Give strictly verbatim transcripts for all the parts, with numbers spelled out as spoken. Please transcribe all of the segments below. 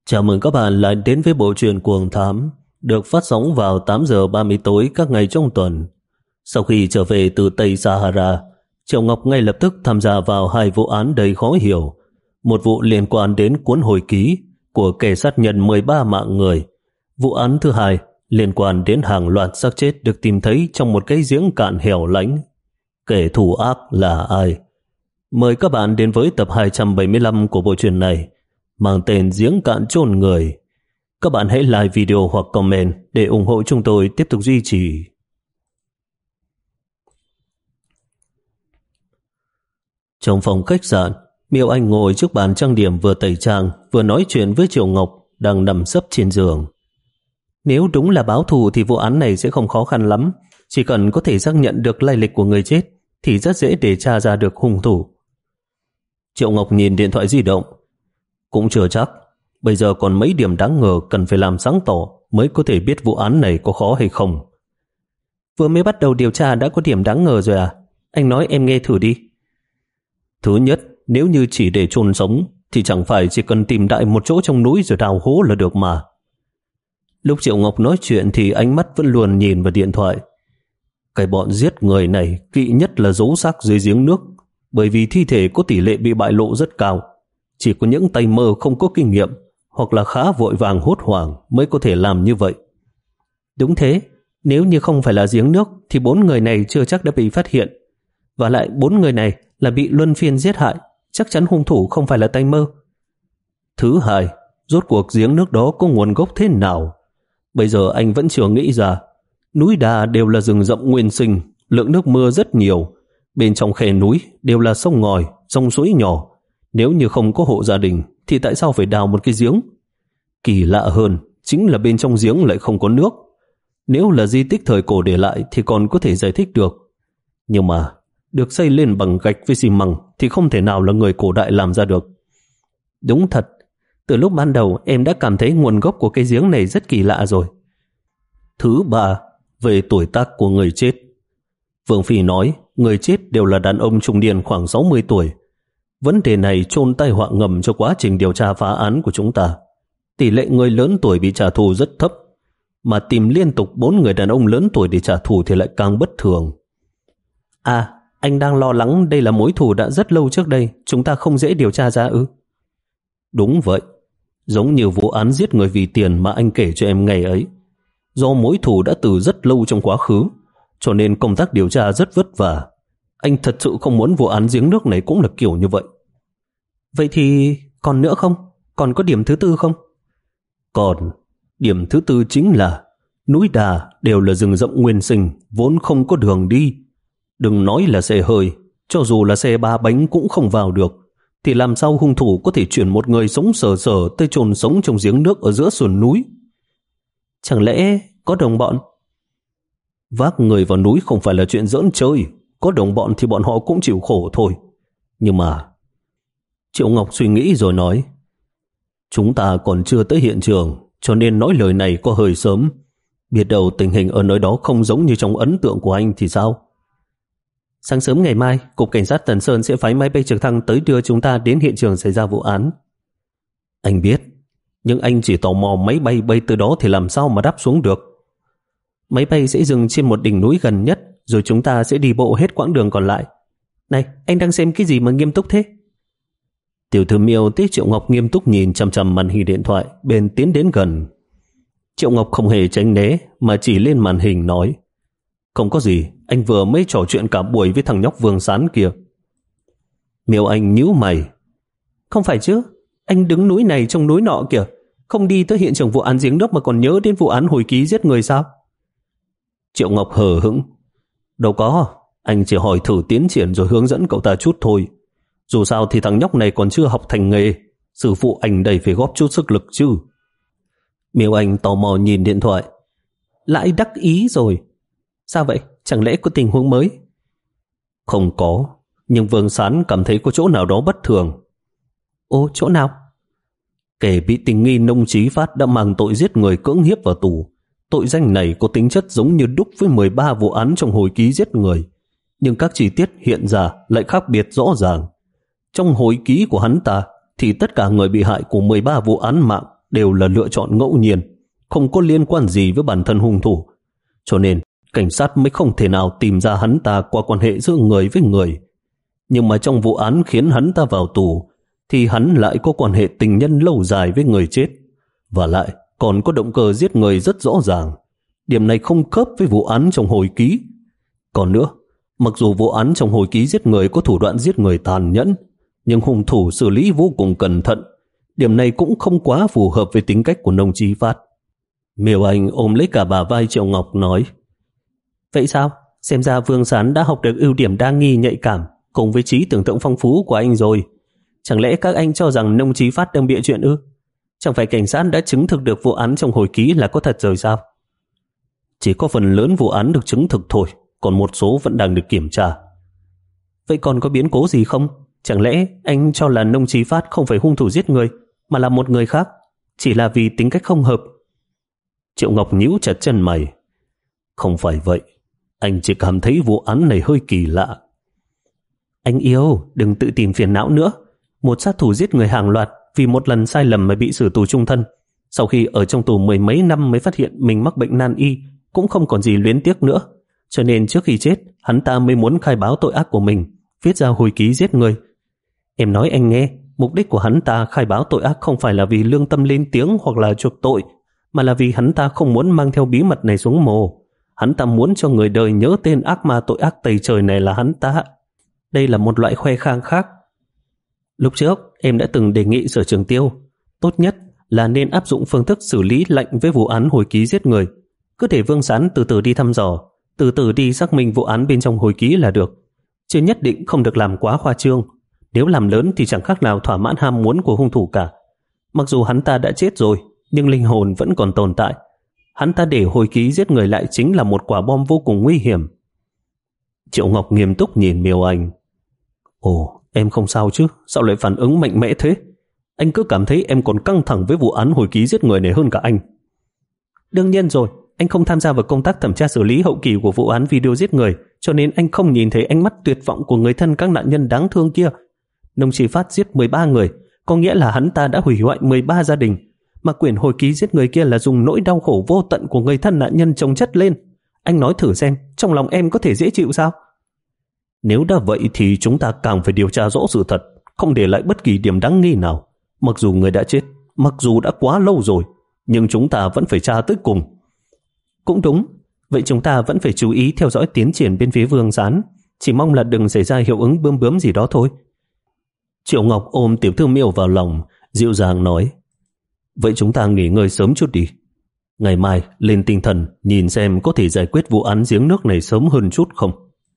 Chào mừng các bạn lại đến với bộ truyện Cuồng Thám, được phát sóng vào tám giờ ba mươi tối các ngày trong tuần. Sau khi trở về từ Tây Sahara, Triệu Ngọc ngay lập tức tham gia vào hai vụ án đầy khó hiểu. Một vụ liên quan đến cuốn hồi ký của kẻ sát nhân mười ba mạng người. Vụ án thứ hai liên quan đến hàng loạt xác chết được tìm thấy trong một cái giếng cạn hẻo lánh. Kẻ thù ác là ai? Mời các bạn đến với tập hai trăm bảy mươi lăm của bộ truyện này, mang tên Giếng Cạn Chôn Người. Các bạn hãy like video hoặc comment để ủng hộ chúng tôi tiếp tục duy trì. Trong phòng khách sạn, Miêu Anh ngồi trước bàn trang điểm vừa tẩy trang vừa nói chuyện với Triệu Ngọc đang nằm sấp trên giường. Nếu đúng là báo thù thì vụ án này sẽ không khó khăn lắm. Chỉ cần có thể xác nhận được lai lịch của người chết thì rất dễ để tra ra được hung thủ. Triệu Ngọc nhìn điện thoại di động. Cũng chưa chắc, bây giờ còn mấy điểm đáng ngờ cần phải làm sáng tỏ mới có thể biết vụ án này có khó hay không. Vừa mới bắt đầu điều tra đã có điểm đáng ngờ rồi à? Anh nói em nghe thử đi. Thứ nhất, nếu như chỉ để chôn sống thì chẳng phải chỉ cần tìm đại một chỗ trong núi rồi đào hố là được mà. Lúc Triệu Ngọc nói chuyện thì ánh mắt vẫn luôn nhìn vào điện thoại. Cái bọn giết người này kỵ nhất là giấu xác dưới giếng nước, bởi vì thi thể có tỷ lệ bị bại lộ rất cao. Chỉ có những tay mơ không có kinh nghiệm hoặc là khá vội vàng hốt hoảng mới có thể làm như vậy. Đúng thế, nếu như không phải là giếng nước thì bốn người này chưa chắc đã bị phát hiện. Và lại bốn người này là bị luân phiên giết hại, chắc chắn hung thủ không phải là tay mơ. Thứ hai, rốt cuộc giếng nước đó có nguồn gốc thế nào? Bây giờ anh vẫn chưa nghĩ ra. Núi đá đều là rừng rậm nguyên sinh, lượng nước mưa rất nhiều. Bên trong khe núi đều là sông ngòi, sông suối nhỏ. Nếu như không có hộ gia đình thì tại sao phải đào một cái giếng? Kỳ lạ hơn chính là bên trong giếng lại không có nước. Nếu là di tích thời cổ để lại thì còn có thể giải thích được. Nhưng mà được xây lên bằng gạch với xi măng thì không thể nào là người cổ đại làm ra được. Đúng thật, từ lúc ban đầu em đã cảm thấy nguồn gốc của cái giếng này rất kỳ lạ rồi. Thứ ba, về tuổi tác của người chết. Vương Phi nói người chết đều là đàn ông trung niên khoảng sáu mươi tuổi. Vấn đề này chôn tai họa ngầm cho quá trình điều tra phá án của chúng ta. Tỷ lệ người lớn tuổi bị trả thù rất thấp, mà tìm liên tục bốn người đàn ông lớn tuổi để trả thù thì lại càng bất thường. À, anh đang lo lắng đây là mối thù đã rất lâu trước đây, chúng ta không dễ điều tra ra ư? Đúng vậy, giống như vụ án giết người vì tiền mà anh kể cho em ngày ấy. Do mối thù đã từ rất lâu trong quá khứ, cho nên công tác điều tra rất vất vả. Anh thật sự không muốn vụ án giếng nước này cũng là kiểu như vậy. Vậy thì còn nữa không? Còn có điểm thứ tư không? Còn, điểm thứ tư chính là núi đá đều là rừng rậm nguyên sinh, vốn không có đường đi. Đừng nói là xe hơi, cho dù là xe ba bánh cũng không vào được. Thì làm sao hung thủ có thể chuyển một người sống sờ sờ tới chôn sống trong giếng nước ở giữa sườn núi? Chẳng lẽ có đồng bọn? Vác người vào núi không phải là chuyện giỡn chơi. Có đồng bọn thì bọn họ cũng chịu khổ thôi. Nhưng mà... Triệu Ngọc suy nghĩ rồi nói, chúng ta còn chưa tới hiện trường, cho nên nói lời này có hơi sớm. Biết đâu tình hình ở nơi đó không giống như trong ấn tượng của anh thì sao? Sáng sớm ngày mai, Cục Cảnh sát Tần Sơn sẽ phái máy bay trực thăng tới đưa chúng ta đến hiện trường xảy ra vụ án. Anh biết, nhưng anh chỉ tò mò máy bay bay từ đó thì làm sao mà đáp xuống được. Máy bay sẽ dừng trên một đỉnh núi gần nhất, rồi chúng ta sẽ đi bộ hết quãng đường còn lại. Này, anh đang xem cái gì mà nghiêm túc thế? Tiểu thư Miêu thấy Triệu Ngọc nghiêm túc nhìn chằm chằm màn hình điện thoại, bèn tiến đến gần. Triệu Ngọc không hề tránh né mà chỉ lên màn hình nói, không có gì, anh vừa mới trò chuyện cả buổi với thằng nhóc Vương Sán kia. Miêu Anh nhíu mày. Không phải chứ, anh đứng núi này trông núi nọ kìa, không đi tới hiện trường vụ án giếng nước mà còn nhớ đến vụ án hồi ký giết người sao? Triệu Ngọc hờ hững. Đâu có, anh chỉ hỏi thử tiến triển rồi hướng dẫn cậu ta chút thôi. Dù sao thì thằng nhóc này còn chưa học thành nghề, sư phụ anh đây phải góp chút sức lực chứ. Miêu Anh tò mò nhìn điện thoại. Lại đắc ý rồi. Sao vậy? Chẳng lẽ có tình huống mới? Không có, nhưng Vương Sán cảm thấy có chỗ nào đó bất thường. Ồ, chỗ nào? Kẻ bị tình nghi Nông Chí Phát đã mang tội giết người cưỡng hiếp vào tù. Tội danh này có tính chất giống như đúc với mười ba vụ án trong hồi ký giết người, nhưng các chi tiết hiện ra lại khác biệt rõ ràng. Trong hồi ký của hắn ta thì tất cả người bị hại của mười ba vụ án mạng đều là lựa chọn ngẫu nhiên, không có liên quan gì với bản thân hung thủ. Cho nên, cảnh sát mới không thể nào tìm ra hắn ta qua quan hệ giữa người với người. Nhưng mà trong vụ án khiến hắn ta vào tù, thì hắn lại có quan hệ tình nhân lâu dài với người chết. Và lại, còn có động cơ giết người rất rõ ràng. Điểm này không khớp với vụ án trong hồi ký. Còn nữa, mặc dù vụ án trong hồi ký giết người có thủ đoạn giết người tàn nhẫn, nhưng hung thủ xử lý vô cùng cẩn thận. Điểm này cũng không quá phù hợp với tính cách của Nông Chí Phát. Miêu Anh ôm lấy cả bà vai Triệu Ngọc nói: Vậy sao? Xem ra Vương Sán đã học được ưu điểm đa nghi nhạy cảm cùng với trí tưởng tượng phong phú của anh rồi. Chẳng lẽ các anh cho rằng Nông Chí Phát đang bịa chuyện ư? Chẳng phải cảnh sát đã chứng thực được vụ án trong hồi ký là có thật rồi sao? Chỉ có phần lớn vụ án được chứng thực thôi, còn một số vẫn đang được kiểm tra. Vậy còn có biến cố gì không? Chẳng lẽ anh cho là Nông Chí Phát không phải hung thủ giết người, mà là một người khác, chỉ là vì tính cách không hợp? Triệu Ngọc nhíu chặt chân mày. Không phải vậy, anh chỉ cảm thấy vụ án này hơi kỳ lạ. Anh yêu, đừng tự tìm phiền não nữa. Một sát thủ giết người hàng loạt vì một lần sai lầm mà bị xử tù chung thân. Sau khi ở trong tù mười mấy năm mới phát hiện mình mắc bệnh nan y, cũng không còn gì luyến tiếc nữa. Cho nên trước khi chết, hắn ta mới muốn khai báo tội ác của mình, viết ra hồi ký giết người. Em nói anh nghe, mục đích của hắn ta khai báo tội ác không phải là vì lương tâm lên tiếng hoặc là chuộc tội, mà là vì hắn ta không muốn mang theo bí mật này xuống mồ. Hắn ta muốn cho người đời nhớ tên ác ma tội ác tày trời này là hắn ta. Đây là một loại khoe khang khác. Lúc trước, em đã từng đề nghị Sở Trường Tiêu, tốt nhất là nên áp dụng phương thức xử lý lạnh với vụ án hồi ký giết người. Cứ để Vương Sán từ từ đi thăm dò, từ từ đi xác minh vụ án bên trong hồi ký là được. Chứ nhất định không được làm quá khoa trương. Nếu làm lớn thì chẳng khác nào thỏa mãn ham muốn của hung thủ cả. Mặc dù hắn ta đã chết rồi, nhưng linh hồn vẫn còn tồn tại. Hắn ta để hồi ký giết người lại chính là một quả bom vô cùng nguy hiểm. Triệu Ngọc nghiêm túc nhìn Miêu Anh. Ồ, em không sao chứ? Sao lại phản ứng mạnh mẽ thế? Anh cứ cảm thấy em còn căng thẳng với vụ án hồi ký giết người này hơn cả anh. Đương nhiên rồi, anh không tham gia vào công tác thẩm tra xử lý hậu kỳ của vụ án video giết người, cho nên anh không nhìn thấy ánh mắt tuyệt vọng của người thân các nạn nhân đáng thương kia. Nông Chí Phát giết mười ba người, có nghĩa là hắn ta đã hủy hoại mười ba gia đình, mà quyển hồi ký giết người kia là dùng nỗi đau khổ vô tận của người thân nạn nhân chồng chất lên. Anh nói thử xem, trong lòng em có thể dễ chịu sao? Nếu đã vậy thì chúng ta càng phải điều tra rõ sự thật, không để lại bất kỳ điểm đáng nghi nào. Mặc dù người đã chết, mặc dù đã quá lâu rồi, nhưng chúng ta vẫn phải tra tới cùng. Cũng đúng, vậy chúng ta vẫn phải chú ý theo dõi tiến triển bên phía Vương Sán, chỉ mong là đừng xảy ra hiệu ứng bướm bướm gì đó thôi. Triệu Ngọc ôm tiểu thư Miêu vào lòng, dịu dàng nói: Vậy chúng ta nghỉ ngơi sớm chút đi. Ngày mai lên tinh thần nhìn xem có thể giải quyết vụ án giếng nước này sớm hơn chút không.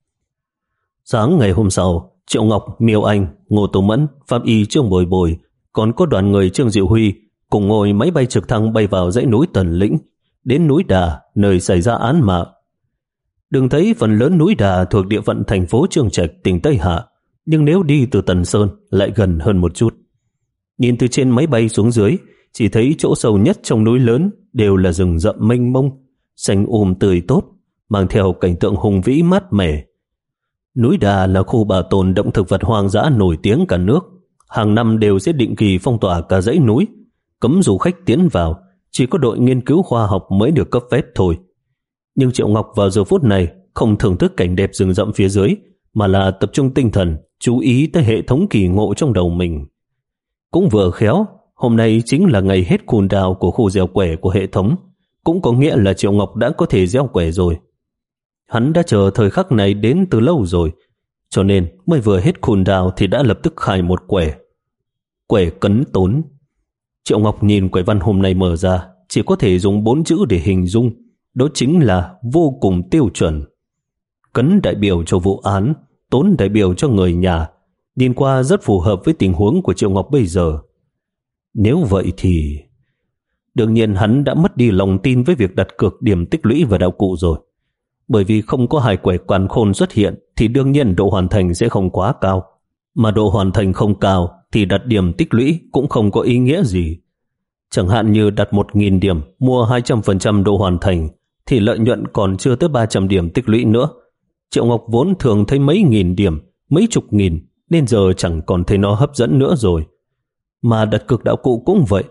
Sáng ngày hôm sau, Triệu Ngọc, Miêu Anh, Ngô Tô Mẫn, Pháp Y Trương Bồi Bồi, còn có đoàn người Trương Diệu Huy cùng ngồi máy bay trực thăng bay vào dãy núi Tần Lĩnh, đến núi Đà, nơi xảy ra án mạng. Đừng thấy phần lớn núi Đà thuộc địa phận thành phố Trương Trạch, tỉnh Tây Hạ, nhưng nếu đi từ Tần Sơn lại gần hơn một chút. Nhìn từ trên máy bay xuống dưới, chỉ thấy chỗ sâu nhất trong núi lớn đều là rừng rậm mênh mông, xanh um tươi tốt, mang theo cảnh tượng hùng vĩ mát mẻ. Núi Đà là khu bảo tồn động thực vật hoang dã nổi tiếng cả nước. Hàng năm đều sẽ định kỳ phong tỏa cả dãy núi, cấm du khách tiến vào, chỉ có đội nghiên cứu khoa học mới được cấp phép thôi. Nhưng Triệu Ngọc vào giờ phút này không thưởng thức cảnh đẹp rừng rậm phía dưới, mà là tập trung tinh thần, chú ý tới hệ thống kỳ ngộ trong đầu mình. Cũng vừa khéo, hôm nay chính là ngày hết cooldown của khu gieo quẻ của hệ thống, cũng có nghĩa là Triệu Ngọc đã có thể gieo quẻ rồi. Hắn đã chờ thời khắc này đến từ lâu rồi, cho nên mới vừa hết cooldown thì đã lập tức khai một quẻ. Quẻ cấn tốn. Triệu Ngọc nhìn quẻ văn hôm nay mở ra, chỉ có thể dùng bốn chữ để hình dung, đó chính là vô cùng tiêu chuẩn. Cấn đại biểu cho vụ án, tốn đại biểu cho người nhà, nhìn qua rất phù hợp với tình huống của Triệu Ngọc bây giờ. Nếu vậy thì... Đương nhiên hắn đã mất đi lòng tin với việc đặt cược điểm tích lũy và đạo cụ rồi. Bởi vì không có hai quẻ càn khôn xuất hiện thì đương nhiên độ hoàn thành sẽ không quá cao. Mà độ hoàn thành không cao thì đặt điểm tích lũy cũng không có ý nghĩa gì. Chẳng hạn như đặt một nghìn điểm mua hai trăm phần trăm độ hoàn thành thì lợi nhuận còn chưa tới ba trăm điểm tích lũy nữa. Triệu Ngọc vốn thường thấy mấy nghìn điểm, mấy chục nghìn, nên giờ chẳng còn thấy nó hấp dẫn nữa rồi. Mà đặt cược đạo cụ cũng vậy,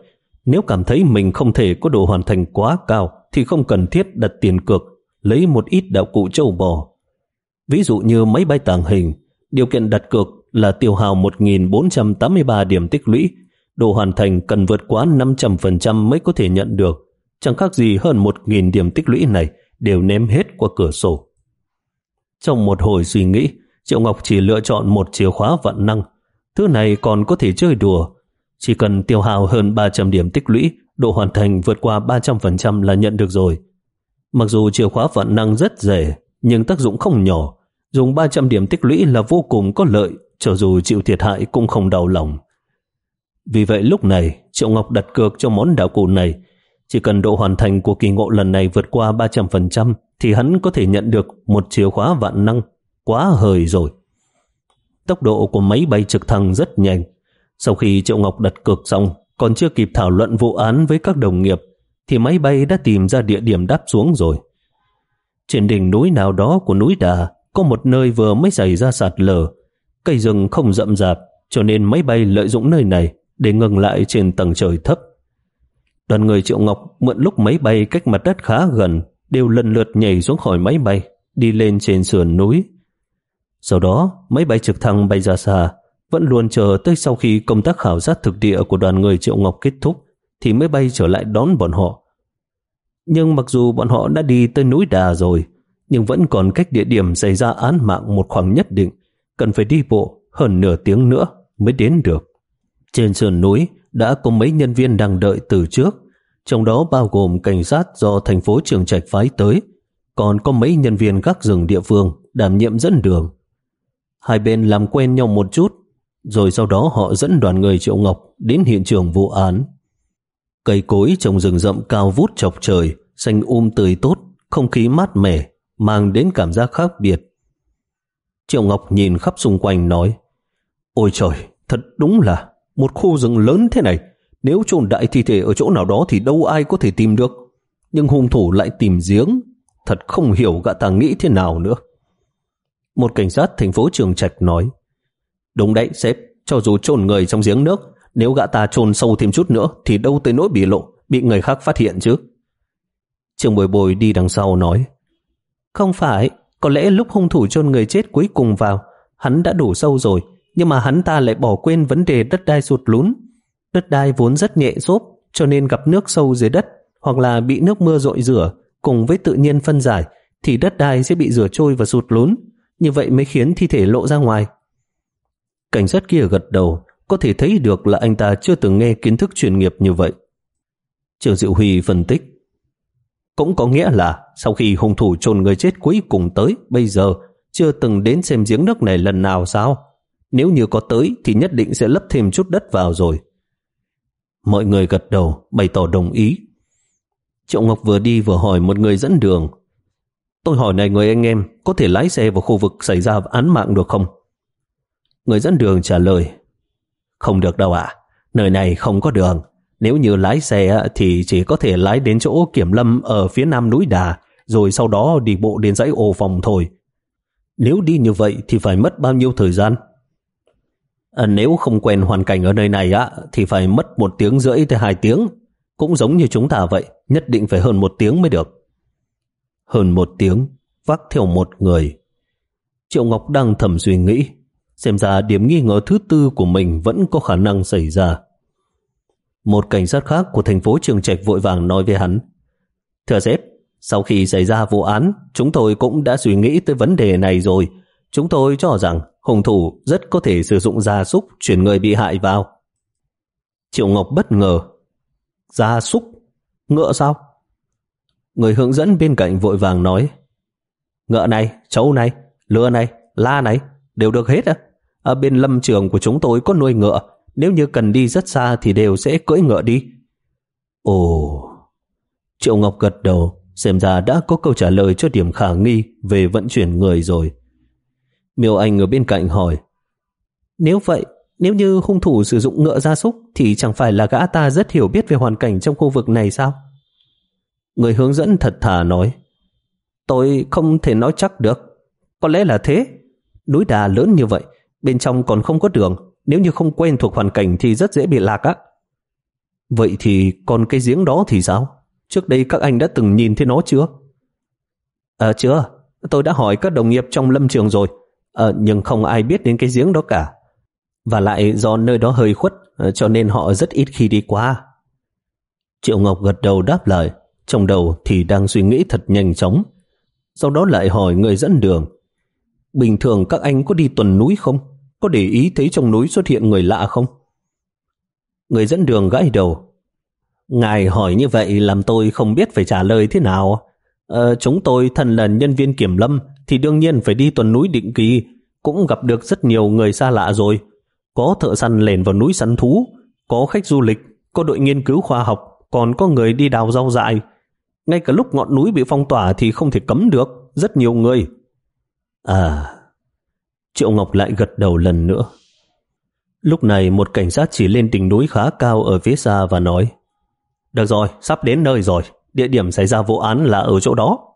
Nếu cảm thấy mình không thể có độ hoàn thành quá cao thì không cần thiết đặt tiền cược, lấy một ít đạo cụ trâu bò. Ví dụ như máy bay tàng hình, điều kiện đặt cược là tiêu hao một nghìn bốn trăm tám mươi ba điểm tích lũy, độ hoàn thành cần vượt quá năm trăm phần trăm mới có thể nhận được. Chẳng khác gì hơn một nghìn điểm tích lũy này đều ném hết qua cửa sổ. Trong một hồi suy nghĩ, Triệu Ngọc chỉ lựa chọn một chìa khóa vạn năng. Thứ này còn có thể chơi đùa. Chỉ cần tiêu hao hơn ba trăm điểm tích lũy, độ hoàn thành vượt qua ba trăm phần trăm là nhận được rồi. Mặc dù chìa khóa vạn năng rất rẻ, nhưng tác dụng không nhỏ. Dùng ba trăm điểm tích lũy là vô cùng có lợi, cho dù chịu thiệt hại cũng không đau lòng. Vì vậy lúc này, Triệu Ngọc đặt cược cho món đạo cụ này. Chỉ cần độ hoàn thành của kỳ ngộ lần này vượt qua ba trăm phần trăm thì hắn có thể nhận được một chìa khóa vạn năng. Quá hời rồi. Tốc độ của máy bay trực thăng rất nhanh. Sau khi Triệu Ngọc đặt cược xong, còn chưa kịp thảo luận vụ án với các đồng nghiệp, thì máy bay đã tìm ra địa điểm đáp xuống rồi. Trên đỉnh núi nào đó của núi Đà, có một nơi vừa mới xảy ra sạt lở. Cây rừng không rậm rạp, cho nên máy bay lợi dụng nơi này để ngừng lại trên tầng trời thấp. Đoàn người Triệu Ngọc mượn lúc máy bay cách mặt đất khá gần, đều lần lượt nhảy xuống khỏi máy bay, đi lên trên sườn núi. Sau đó, máy bay trực thăng bay ra xa, vẫn luôn chờ tới sau khi công tác khảo sát thực địa của đoàn người Triệu Ngọc kết thúc, thì mới bay trở lại đón bọn họ. Nhưng mặc dù bọn họ đã đi tới núi Đà rồi, nhưng vẫn còn cách địa điểm xảy ra án mạng một khoảng nhất định, cần phải đi bộ hơn nửa tiếng nữa mới đến được. Trên sườn núi đã có mấy nhân viên đang đợi từ trước, trong đó bao gồm cảnh sát do thành phố Trường Trạch phái tới, còn có mấy nhân viên gác rừng địa phương đảm nhiệm dẫn đường. Hai bên làm quen nhau một chút, rồi sau đó họ dẫn đoàn người Triệu Ngọc đến hiện trường vụ án. Cây cối trồng rừng rậm cao vút chọc trời, xanh um tươi tốt, không khí mát mẻ, mang đến cảm giác khác biệt. Triệu Ngọc nhìn khắp xung quanh nói, ôi trời, thật đúng là một khu rừng lớn thế này. Nếu chôn đại thi thể ở chỗ nào đó thì đâu ai có thể tìm được. Nhưng hung thủ lại tìm giếng, thật không hiểu gã ta nghĩ thế nào nữa. Một cảnh sát thành phố Trường Trạch nói, đúng đấy sếp, cho dù chôn người trong giếng nước, nếu gã ta chôn sâu thêm chút nữa thì đâu tới nỗi bị lộ, bị người khác phát hiện chứ. Trương Bồi Bồi đi đằng sau nói, không phải, có lẽ lúc hung thủ chôn người chết cuối cùng vào, hắn đã đủ sâu rồi, nhưng mà hắn ta lại bỏ quên vấn đề đất đai sụt lún. Đất đai vốn rất nhẹ xốp, cho nên gặp nước sâu dưới đất hoặc là bị nước mưa dội rửa cùng với tự nhiên phân giải thì đất đai sẽ bị rửa trôi và sụt lún, như vậy mới khiến thi thể lộ ra ngoài. Cảnh sát kia gật đầu, có thể thấy được là anh ta chưa từng nghe kiến thức chuyên nghiệp như vậy. Trường Diệu Huy phân tích, cũng có nghĩa là sau khi hung thủ chôn người chết cuối cùng tới bây giờ chưa từng đến xem giếng nước này lần nào sao? Nếu như có tới thì nhất định sẽ lấp thêm chút đất vào rồi. Mọi người gật đầu, bày tỏ đồng ý. Triệu Ngọc vừa đi vừa hỏi một người dẫn đường, tôi hỏi này người anh em, có thể lái xe vào khu vực xảy ra án mạng được không? Người dẫn đường trả lời, không được đâu ạ, nơi này không có đường. Nếu như lái xe thì chỉ có thể lái đến chỗ kiểm lâm ở phía nam núi Đà, rồi sau đó đi bộ đến dãy Ô Phòng thôi. Nếu đi như vậy thì phải mất bao nhiêu thời gian? À, nếu không quen hoàn cảnh ở nơi này á, thì phải mất một tiếng rưỡi tới hai tiếng. Cũng giống như chúng ta vậy, nhất định phải hơn một tiếng mới được. Hơn một tiếng, vác theo một người. Triệu Ngọc đang thầm suy nghĩ, xem ra điểm nghi ngờ thứ tư của mình vẫn có khả năng xảy ra. Một cảnh sát khác của thành phố Trường Trạch vội vàng nói với hắn, thưa sếp, sau khi xảy ra vụ án, chúng tôi cũng đã suy nghĩ tới vấn đề này rồi. Chúng tôi cho rằng hung thủ rất có thể sử dụng gia súc chuyển người bị hại vào. Triệu Ngọc bất ngờ, gia súc? Ngựa sao? Người hướng dẫn bên cạnh vội vàng nói, ngựa này, trâu này, lừa này, la này, đều được hết á. Ở bên lâm trường của chúng tôi có nuôi ngựa, nếu như cần đi rất xa thì đều sẽ cưỡi ngựa đi. Ồ, Triệu Ngọc gật đầu, xem ra đã có câu trả lời cho điểm khả nghi về vận chuyển người rồi. Miêu Anh ở bên cạnh hỏi, nếu vậy, nếu như hung thủ sử dụng ngựa gia súc thì chẳng phải là gã ta rất hiểu biết về hoàn cảnh trong khu vực này sao? Người hướng dẫn thật thà nói, tôi không thể nói chắc được, có lẽ là thế. Núi Đà lớn như vậy, bên trong còn không có đường, nếu như không quen thuộc hoàn cảnh thì rất dễ bị lạc á. Vậy thì còn cái giếng đó thì sao? Trước đây các anh đã từng nhìn thấy nó chưa? À chưa, tôi đã hỏi các đồng nghiệp trong lâm trường rồi, à, nhưng không ai biết đến cái giếng đó cả. Và lại do nơi đó hơi khuất, cho nên họ rất ít khi đi qua. Triệu Ngọc gật đầu đáp lại, trong đầu thì đang suy nghĩ thật nhanh chóng. Sau đó lại hỏi người dẫn đường. Bình thường các anh có đi tuần núi không? Có để ý thấy trong núi xuất hiện người lạ không? Người dẫn đường gãi đầu. Ngài hỏi như vậy làm tôi không biết phải trả lời thế nào. Ờ, chúng tôi thân là nhân viên kiểm lâm thì đương nhiên phải đi tuần núi định kỳ, cũng gặp được rất nhiều người xa lạ rồi. Có thợ săn lẻn vào núi săn thú, có khách du lịch, có đội nghiên cứu khoa học, còn có người đi đào rau dại. Ngay cả lúc ngọn núi bị phong tỏa thì không thể cấm được, rất nhiều người. À, Triệu Ngọc lại gật đầu lần nữa. Lúc này một cảnh sát chỉ lên đỉnh núi khá cao ở phía xa và nói: Được rồi, sắp đến nơi rồi, địa điểm xảy ra vụ án là ở chỗ đó.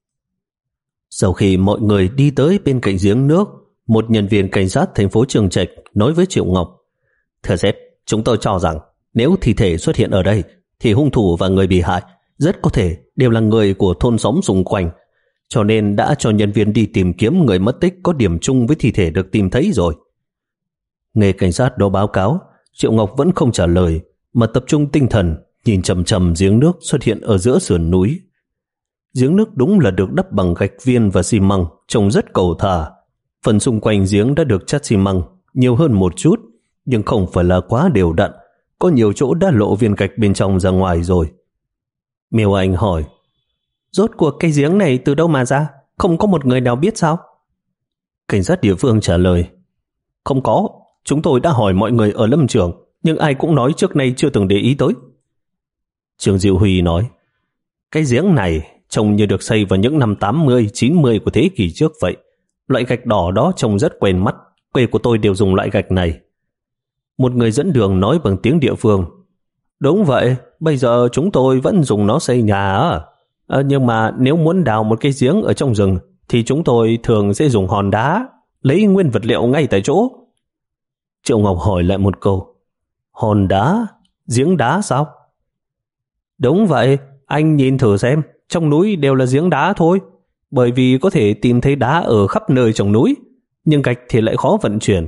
Sau khi mọi người đi tới bên cạnh giếng nước, một nhân viên cảnh sát thành phố Trường Trạch nói với Triệu Ngọc: Thưa sếp, chúng tôi cho rằng nếu thi thể xuất hiện ở đây thì hung thủ và người bị hại rất có thể đều là người của thôn xóm xung quanh, cho nên đã cho nhân viên đi tìm kiếm người mất tích có điểm chung với thi thể được tìm thấy rồi. Nghe cảnh sát đó báo cáo, Triệu Ngọc vẫn không trả lời mà tập trung tinh thần nhìn chằm chằm giếng nước xuất hiện ở giữa sườn núi. Giếng nước đúng là được đắp bằng gạch viên và xi măng, trông rất cầu thả. Phần xung quanh giếng đã được chát xi măng nhiều hơn một chút, nhưng không phải là quá đều đặn, có nhiều chỗ đã lộ viên gạch bên trong ra ngoài rồi. Miêu Anh hỏi: Rốt cuộc cái giếng này từ đâu mà ra? Không có một người nào biết sao? Cảnh sát địa phương trả lời: Không có, chúng tôi đã hỏi mọi người ở lâm trường, nhưng ai cũng nói trước nay chưa từng để ý tới. Trương Diệu Huy nói: Cái giếng này trông như được xây vào những năm tám mươi, chín mươi của thế kỷ trước vậy. Loại gạch đỏ đó trông rất quen mắt, quê của tôi đều dùng loại gạch này. Một người dẫn đường nói bằng tiếng địa phương: Đúng vậy, bây giờ chúng tôi vẫn dùng nó xây nhà á. À, nhưng mà nếu muốn đào một cái giếng ở trong rừng thì chúng tôi thường sẽ dùng hòn đá, lấy nguyên vật liệu ngay tại chỗ. Triệu Ngọc hỏi lại một câu: Hòn đá? Giếng đá sao? Đúng vậy, anh nhìn thử xem, trong núi đều là giếng đá thôi, bởi vì có thể tìm thấy đá ở khắp nơi trong núi, nhưng gạch thì lại khó vận chuyển.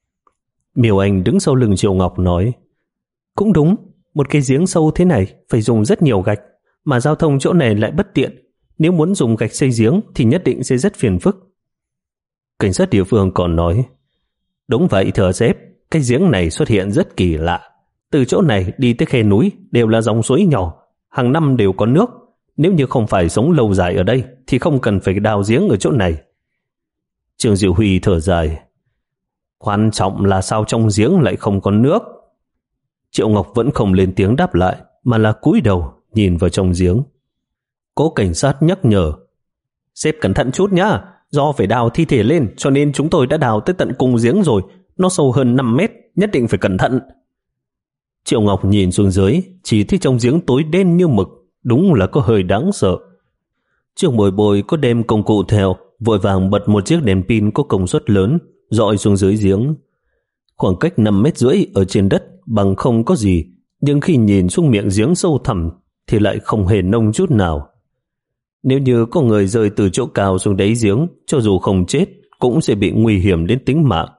Miêu Anh đứng sau lưng Triệu Ngọc nói: Cũng đúng, một cái giếng sâu thế này phải dùng rất nhiều gạch, mà giao thông chỗ này lại bất tiện. Nếu muốn dùng gạch xây giếng thì nhất định sẽ rất phiền phức. Cảnh sát địa phương còn nói: Đúng vậy thưa sếp, cái giếng này xuất hiện rất kỳ lạ. Từ chỗ này đi tới khe núi đều là dòng suối nhỏ, hàng năm đều có nước. Nếu như không phải sống lâu dài ở đây thì không cần phải đào giếng ở chỗ này. Trương Diệu Huy thở dài: Quan trọng là sao trong giếng lại không có nước. Triệu Ngọc vẫn không lên tiếng đáp lại, mà là cúi đầu nhìn vào trong giếng. Cố cảnh sát nhắc nhở: Sếp cẩn thận chút nhá, do phải đào thi thể lên cho nên chúng tôi đã đào tới tận cùng giếng rồi, nó sâu hơn năm mét, nhất định phải cẩn thận. Triệu Ngọc nhìn xuống dưới, chỉ thấy trong giếng tối đen như mực, đúng là có hơi đáng sợ. Trương Bồi Bồi có đem công cụ theo, vội vàng bật một chiếc đèn pin có công suất lớn, dọi xuống dưới giếng. Khoảng cách năm mét rưỡi ở trên đất bằng không có gì, nhưng khi nhìn xuống miệng giếng sâu thẳm thì lại không hề nông chút nào. Nếu như có người rơi từ chỗ cao xuống đáy giếng, cho dù không chết cũng sẽ bị nguy hiểm đến tính mạng.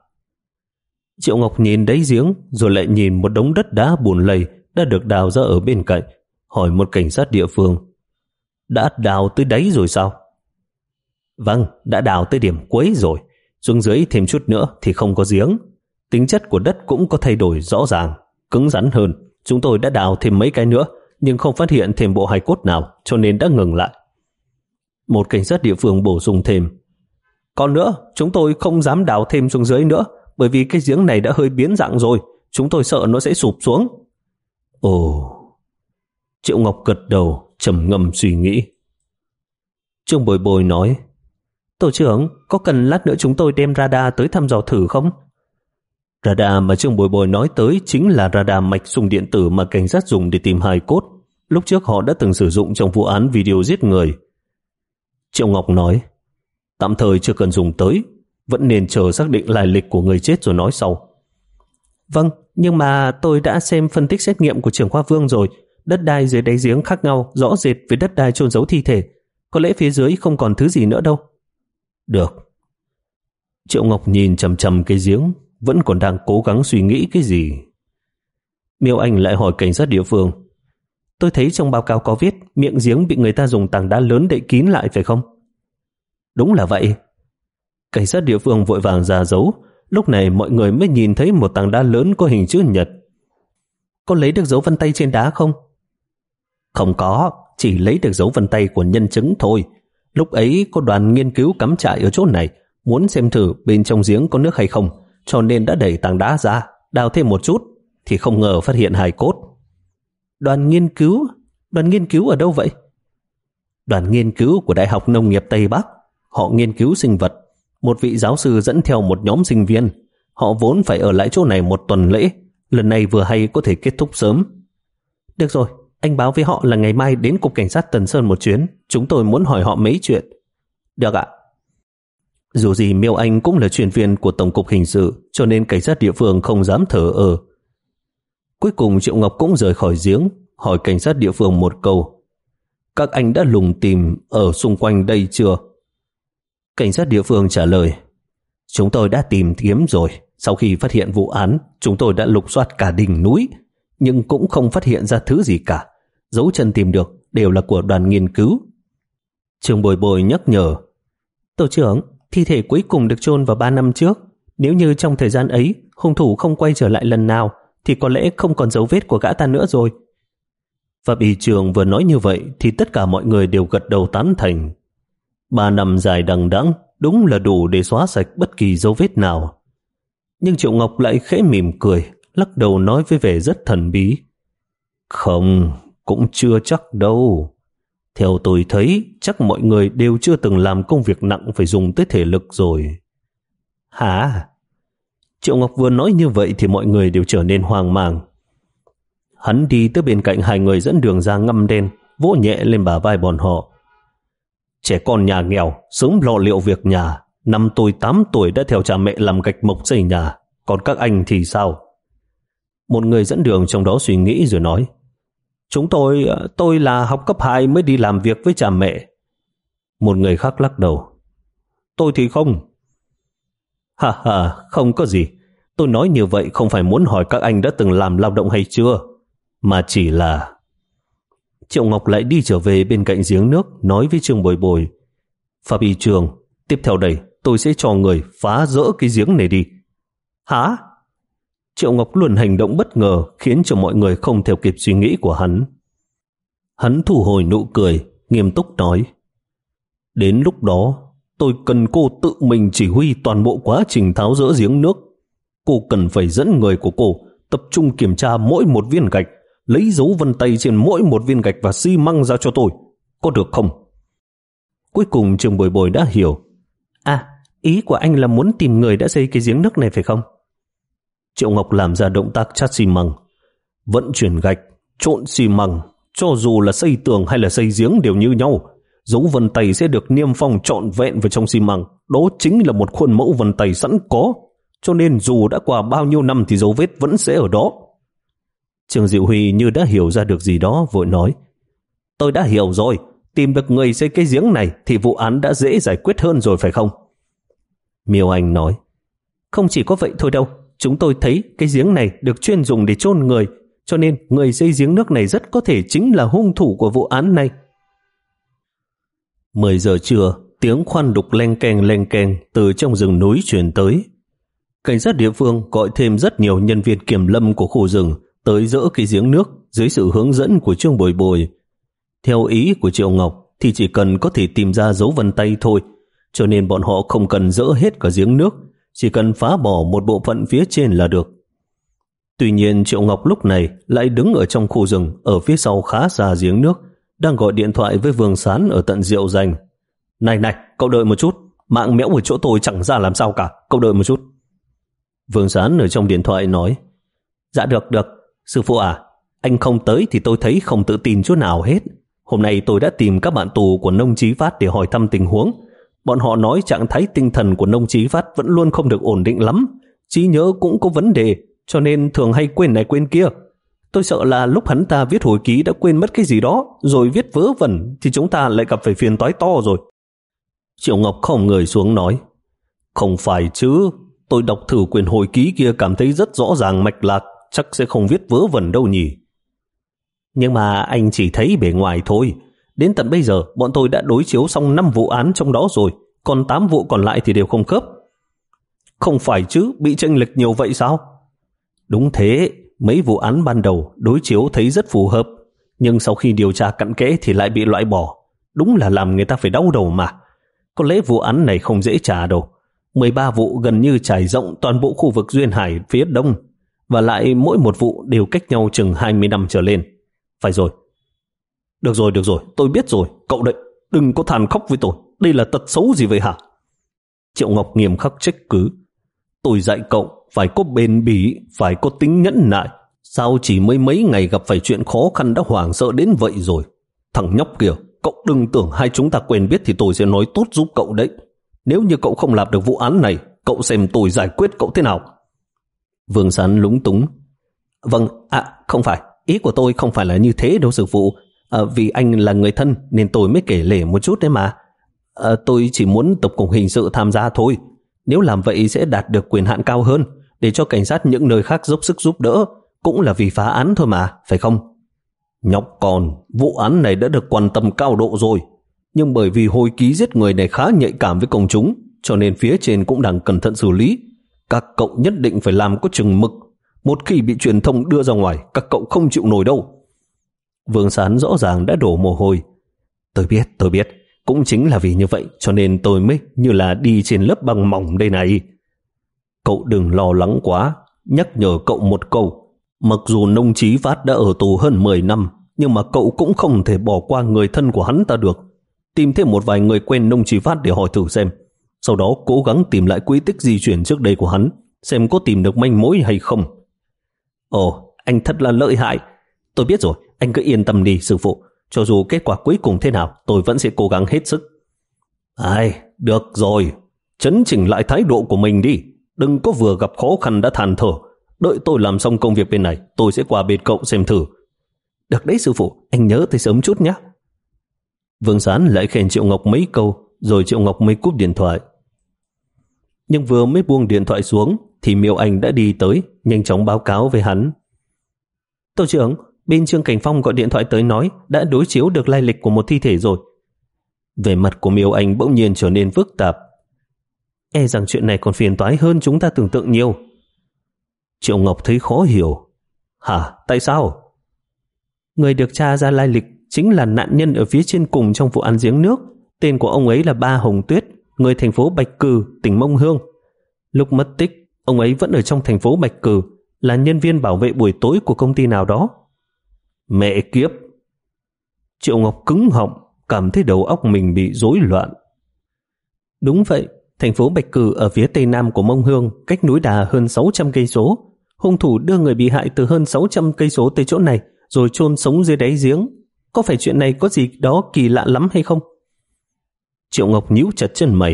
Triệu Ngọc nhìn đáy giếng rồi lại nhìn một đống đất đá bùn lầy đã được đào ra ở bên cạnh, hỏi một cảnh sát địa phương: Đã đào tới đáy rồi sao? Vâng, đã đào tới điểm cuối rồi, xuống dưới thêm chút nữa thì không có giếng. Tính chất của đất cũng có thay đổi rõ ràng, cứng rắn hơn. Chúng tôi đã đào thêm mấy cái nữa nhưng không phát hiện thêm bộ hài cốt nào, cho nên đã ngừng lại. Một cảnh sát địa phương bổ sung thêm: Còn nữa, chúng tôi không dám đào thêm xuống dưới nữa, bởi vì cái giếng này đã hơi biến dạng rồi, chúng tôi sợ nó sẽ sụp xuống. Ồ. Triệu Ngọc gật đầu, trầm ngâm suy nghĩ. Trương Bồi Bồi nói: Tổ trưởng, có cần lát nữa chúng tôi đem radar tới thăm dò thử không? Radar mà Trương Bồi Bồi nói tới chính là radar mạch sung điện tử mà cảnh sát dùng để tìm hài cốt. Lúc trước họ đã từng sử dụng trong vụ án video giết người. Triệu Ngọc nói: Tạm thời chưa cần dùng tới, vẫn nên chờ xác định lai lịch của người chết rồi nói sau. Vâng, nhưng mà tôi đã xem phân tích xét nghiệm của trưởng khoa Vương rồi. Đất đai dưới đáy giếng khác nhau rõ rệt với đất đai chôn giấu thi thể. Có lẽ phía dưới không còn thứ gì nữa đâu. Được. Triệu Ngọc nhìn chằm chằm cái giếng, vẫn còn đang cố gắng suy nghĩ cái gì. Miêu Anh lại hỏi cảnh sát địa phương. Tôi thấy trong báo cáo có viết miệng giếng bị người ta dùng tảng đá lớn đậy kín lại phải không? Đúng là vậy. Cảnh sát địa phương vội vàng ra dấu. Lúc này mọi người mới nhìn thấy một tảng đá lớn có hình chữ nhật. Có lấy được dấu vân tay trên đá không? Không có, chỉ lấy được dấu vân tay của nhân chứng thôi. Lúc ấy có đoàn nghiên cứu cắm trại ở chỗ này, muốn xem thử bên trong giếng có nước hay không, cho nên đã đẩy tảng đá ra, đào thêm một chút, thì không ngờ phát hiện hài cốt. Đoàn nghiên cứu? Đoàn nghiên cứu ở đâu vậy? Đoàn nghiên cứu của Đại học Nông nghiệp Tây Bắc. Họ nghiên cứu sinh vật. Một vị giáo sư dẫn theo một nhóm sinh viên. Họ vốn phải ở lại chỗ này một tuần lễ. Lần này vừa hay có thể kết thúc sớm. Được rồi, anh báo với họ là ngày mai đến cục cảnh sát Tần Sơn một chuyến. Chúng tôi muốn hỏi họ mấy chuyện. Được ạ. Dù gì Miêu Anh cũng là chuyên viên của Tổng cục Hình sự, cho nên cảnh sát địa phương không dám thở ơ. Cuối cùng Triệu Ngọc cũng rời khỏi giếng, hỏi cảnh sát địa phương một câu. Các anh đã lùng tìm ở xung quanh đây chưa? Cảnh sát địa phương trả lời. Chúng tôi đã tìm kiếm rồi. Sau khi phát hiện vụ án, chúng tôi đã lục soát cả đỉnh núi, nhưng cũng không phát hiện ra thứ gì cả. Dấu chân tìm được đều là của đoàn nghiên cứu. Trường Bồi Bồi nhắc nhở. Tổ trưởng, thi thể cuối cùng được chôn vào ba năm trước. Nếu như trong thời gian ấy hung thủ không quay trở lại lần nào, thì có lẽ không còn dấu vết của gã ta nữa rồi. Và bị trường vừa nói như vậy thì tất cả mọi người đều gật đầu tán thành. Ba năm dài đằng đẵng đúng là đủ để xóa sạch bất kỳ dấu vết nào. Nhưng Triệu Ngọc lại khẽ mỉm cười, lắc đầu nói với vẻ rất thần bí. Không, cũng chưa chắc đâu. Theo tôi thấy, chắc mọi người đều chưa từng làm công việc nặng phải dùng tới thể lực rồi. Hả? Triệu Ngọc vừa nói như vậy thì mọi người đều trở nên hoang mang. Hắn đi tới bên cạnh hai người dẫn đường ra ngăm đen, vỗ nhẹ lên bả vai bọn họ. Trẻ con nhà nghèo, sớm lo liệu việc nhà. Năm tôi tám tuổi đã theo cha mẹ làm gạch mộc xây nhà. Còn các anh thì sao? Một người dẫn đường trong đó suy nghĩ rồi nói. Chúng tôi, tôi là học cấp hai mới đi làm việc với cha mẹ. Một người khác lắc đầu. Tôi thì không. Ha ha, không có gì. Tôi nói như vậy không phải muốn hỏi các anh đã từng làm lao động hay chưa, mà chỉ là... Triệu Ngọc lại đi trở về bên cạnh giếng nước, nói với Trương Bồi Bồi. Phạm Y Trường, tiếp theo đây tôi sẽ cho người phá rỡ cái giếng này đi. Hả? Triệu Ngọc luôn hành động bất ngờ, khiến cho mọi người không theo kịp suy nghĩ của hắn. Hắn thu hồi nụ cười, nghiêm túc nói. Đến lúc đó, tôi cần cô tự mình chỉ huy toàn bộ quá trình tháo rỡ giếng nước. Cô cần phải dẫn người của cô tập trung kiểm tra mỗi một viên gạch, lấy dấu vân tay trên mỗi một viên gạch và xi măng ra cho tôi. Có được không? Cuối cùng Trường Bồi Bồi đã hiểu. À, ý của anh là muốn tìm người đã xây cái giếng nước này phải không? Triệu Ngọc làm ra động tác chát xi măng. Vận chuyển gạch, trộn xi măng, cho dù là xây tường hay là xây giếng đều như nhau. Dấu vân tay sẽ được niêm phong trọn vẹn vào trong xi măng. Đó chính là một khuôn mẫu vân tay sẵn có. Cho nên dù đã qua bao nhiêu năm thì dấu vết vẫn sẽ ở đó. Trường Diệu Huy như đã hiểu ra được gì đó, vội nói. Tôi đã hiểu rồi. Tìm được người xây cái giếng này thì vụ án đã dễ giải quyết hơn rồi phải không? Miêu Anh nói. Không chỉ có vậy thôi đâu. Chúng tôi thấy cái giếng này được chuyên dùng để chôn người, cho nên người xây giếng nước này rất có thể chính là hung thủ của vụ án này. Mười giờ trưa, tiếng khoan đục leng keng leng keng từ trong rừng núi truyền tới. Cảnh sát địa phương gọi thêm rất nhiều nhân viên kiểm lâm của khu rừng tới dỡ cái giếng nước dưới sự hướng dẫn của Trương Bồi Bồi. Theo ý của Triệu Ngọc thì chỉ cần có thể tìm ra dấu vân tay thôi, cho nên bọn họ không cần dỡ hết cả giếng nước, chỉ cần phá bỏ một bộ phận phía trên là được. Tuy nhiên Triệu Ngọc lúc này lại đứng ở trong khu rừng ở phía sau khá xa giếng nước, đang gọi điện thoại với Vương Sán ở tận Diệu Danh. Này này, cậu đợi một chút, mạng mẽo ở chỗ tôi chẳng ra làm sao cả, cậu đợi một chút. Vương Sán ở trong điện thoại nói. Dạ được được, sư phụ à, anh không tới thì tôi thấy không tự tin chút nào hết. Hôm nay tôi đã tìm các bạn tù của Nông Chí Phát để hỏi thăm tình huống. Bọn họ nói trạng thái tinh thần của Nông Chí Phát vẫn luôn không được ổn định lắm, trí nhớ cũng có vấn đề, cho nên thường hay quên này quên kia. Tôi sợ là lúc hắn ta viết hồi ký đã quên mất cái gì đó, rồi viết vớ vẩn thì chúng ta lại gặp phải phiền toái to rồi. Triệu Ngọc khom người xuống nói, không phải chứ, tôi đọc thử quyển hồi ký kia cảm thấy rất rõ ràng mạch lạc, chắc sẽ không viết vớ vẩn đâu nhỉ. Nhưng mà anh chỉ thấy bề ngoài thôi. Đến tận bây giờ bọn tôi đã đối chiếu xong năm vụ án trong đó rồi, còn tám vụ còn lại thì đều không khớp. Không phải chứ, bị chênh lệch nhiều vậy sao? Đúng thế, mấy vụ án ban đầu đối chiếu thấy rất phù hợp, nhưng sau khi điều tra cặn kẽ thì lại bị loại bỏ. Đúng là làm người ta phải đau đầu mà. Có lẽ vụ án này không dễ trả đâu. mười ba vụ gần như trải rộng toàn bộ khu vực Duyên Hải phía đông, và lại mỗi một vụ đều cách nhau chừng hai mươi năm trở lên. Phải rồi. Được rồi, được rồi, tôi biết rồi. Cậu đấy, đừng có than khóc với tôi. Đây là tật xấu gì vậy hả? Triệu Ngọc nghiêm khắc trách cứ. Tôi dạy cậu phải có bền bỉ, phải có tính nhẫn nại. Sao chỉ mấy mấy ngày gặp phải chuyện khó khăn đã hoảng sợ đến vậy rồi? Thằng nhóc kìa, cậu đừng tưởng hai chúng ta quen biết thì tôi sẽ nói tốt giúp cậu đấy. Nếu như cậu không làm được vụ án này, cậu xem tôi giải quyết cậu thế nào. Vương Sán lúng túng. Vâng, à không phải, ý của tôi không phải là như thế đâu sư phụ. À, vì anh là người thân nên tôi mới kể lể một chút đấy mà. À, tôi chỉ muốn Tổng cục Hình sự tham gia thôi. Nếu làm vậy sẽ đạt được quyền hạn cao hơn, để cho cảnh sát những nơi khác dốc sức giúp đỡ. Cũng là vì phá án thôi mà, phải không? Nhóc con, vụ án này đã được quan tâm cao độ rồi. Nhưng bởi vì hồi ký giết người này khá nhạy cảm với công chúng, cho nên phía trên cũng đang cẩn thận xử lý. Các cậu nhất định phải làm có chừng mực. Một khi bị truyền thông đưa ra ngoài, các cậu không chịu nổi đâu. Vương Sán rõ ràng đã đổ mồ hôi. Tôi biết, tôi biết. Cũng chính là vì như vậy cho nên tôi mới như là đi trên lớp băng mỏng đây này. Cậu đừng lo lắng quá. Nhắc nhở cậu một câu. Mặc dù Nông Chí Phát đã ở tù hơn mười năm, nhưng mà cậu cũng không thể bỏ qua người thân của hắn ta được. Tìm thêm một vài người quen Nông Chí Phát để hỏi thử xem. Sau đó cố gắng tìm lại quy tích di chuyển trước đây của hắn, xem có tìm được manh mối hay không. Ồ, anh thật là lợi hại. Tôi biết rồi, anh cứ yên tâm đi sư phụ. Cho dù kết quả cuối cùng thế nào, tôi vẫn sẽ cố gắng hết sức. Ai, được rồi. Chấn chỉnh lại thái độ của mình đi. Đừng có vừa gặp khó khăn đã than thở. Đợi tôi làm xong công việc bên này, tôi sẽ qua bên cậu xem thử. Được đấy sư phụ, anh nhớ tới sớm chút nhé. Vương Sán lại khen Triệu Ngọc mấy câu, rồi Triệu Ngọc mới cúp điện thoại. Nhưng vừa mới buông điện thoại xuống, thì Miêu Anh đã đi tới, nhanh chóng báo cáo với hắn. Tổ trưởng, bên Trương Cảnh Phong gọi điện thoại tới nói đã đối chiếu được lai lịch của một thi thể rồi. Vẻ mặt của Miêu Anh bỗng nhiên trở nên phức tạp. E rằng chuyện này còn phiền toái hơn chúng ta tưởng tượng nhiều. Triệu Ngọc thấy khó hiểu. Hả? Tại sao? Người được tra ra lai lịch chính là nạn nhân ở phía trên cùng trong vụ án giếng nước. Tên của ông ấy là Ba Hồng Tuyết, người thành phố Bạch Cừ, tỉnh Mông Hương. Lúc mất tích, ông ấy vẫn ở trong thành phố Bạch Cừ, là nhân viên bảo vệ buổi tối của công ty nào đó. Mẹ kiếp! Triệu Ngọc cứng họng, cảm thấy đầu óc mình bị rối loạn. Đúng vậy, thành phố Bạch Cừ ở phía tây nam của Mông Hương, cách núi Đà hơn sáu trăm cây số. Hung thủ đưa người bị hại từ hơn sáu trăm cây số tới chỗ này, rồi chôn sống dưới đáy giếng. Có phải chuyện này có gì đó kỳ lạ lắm hay không? Triệu Ngọc nhíu chặt chân mày.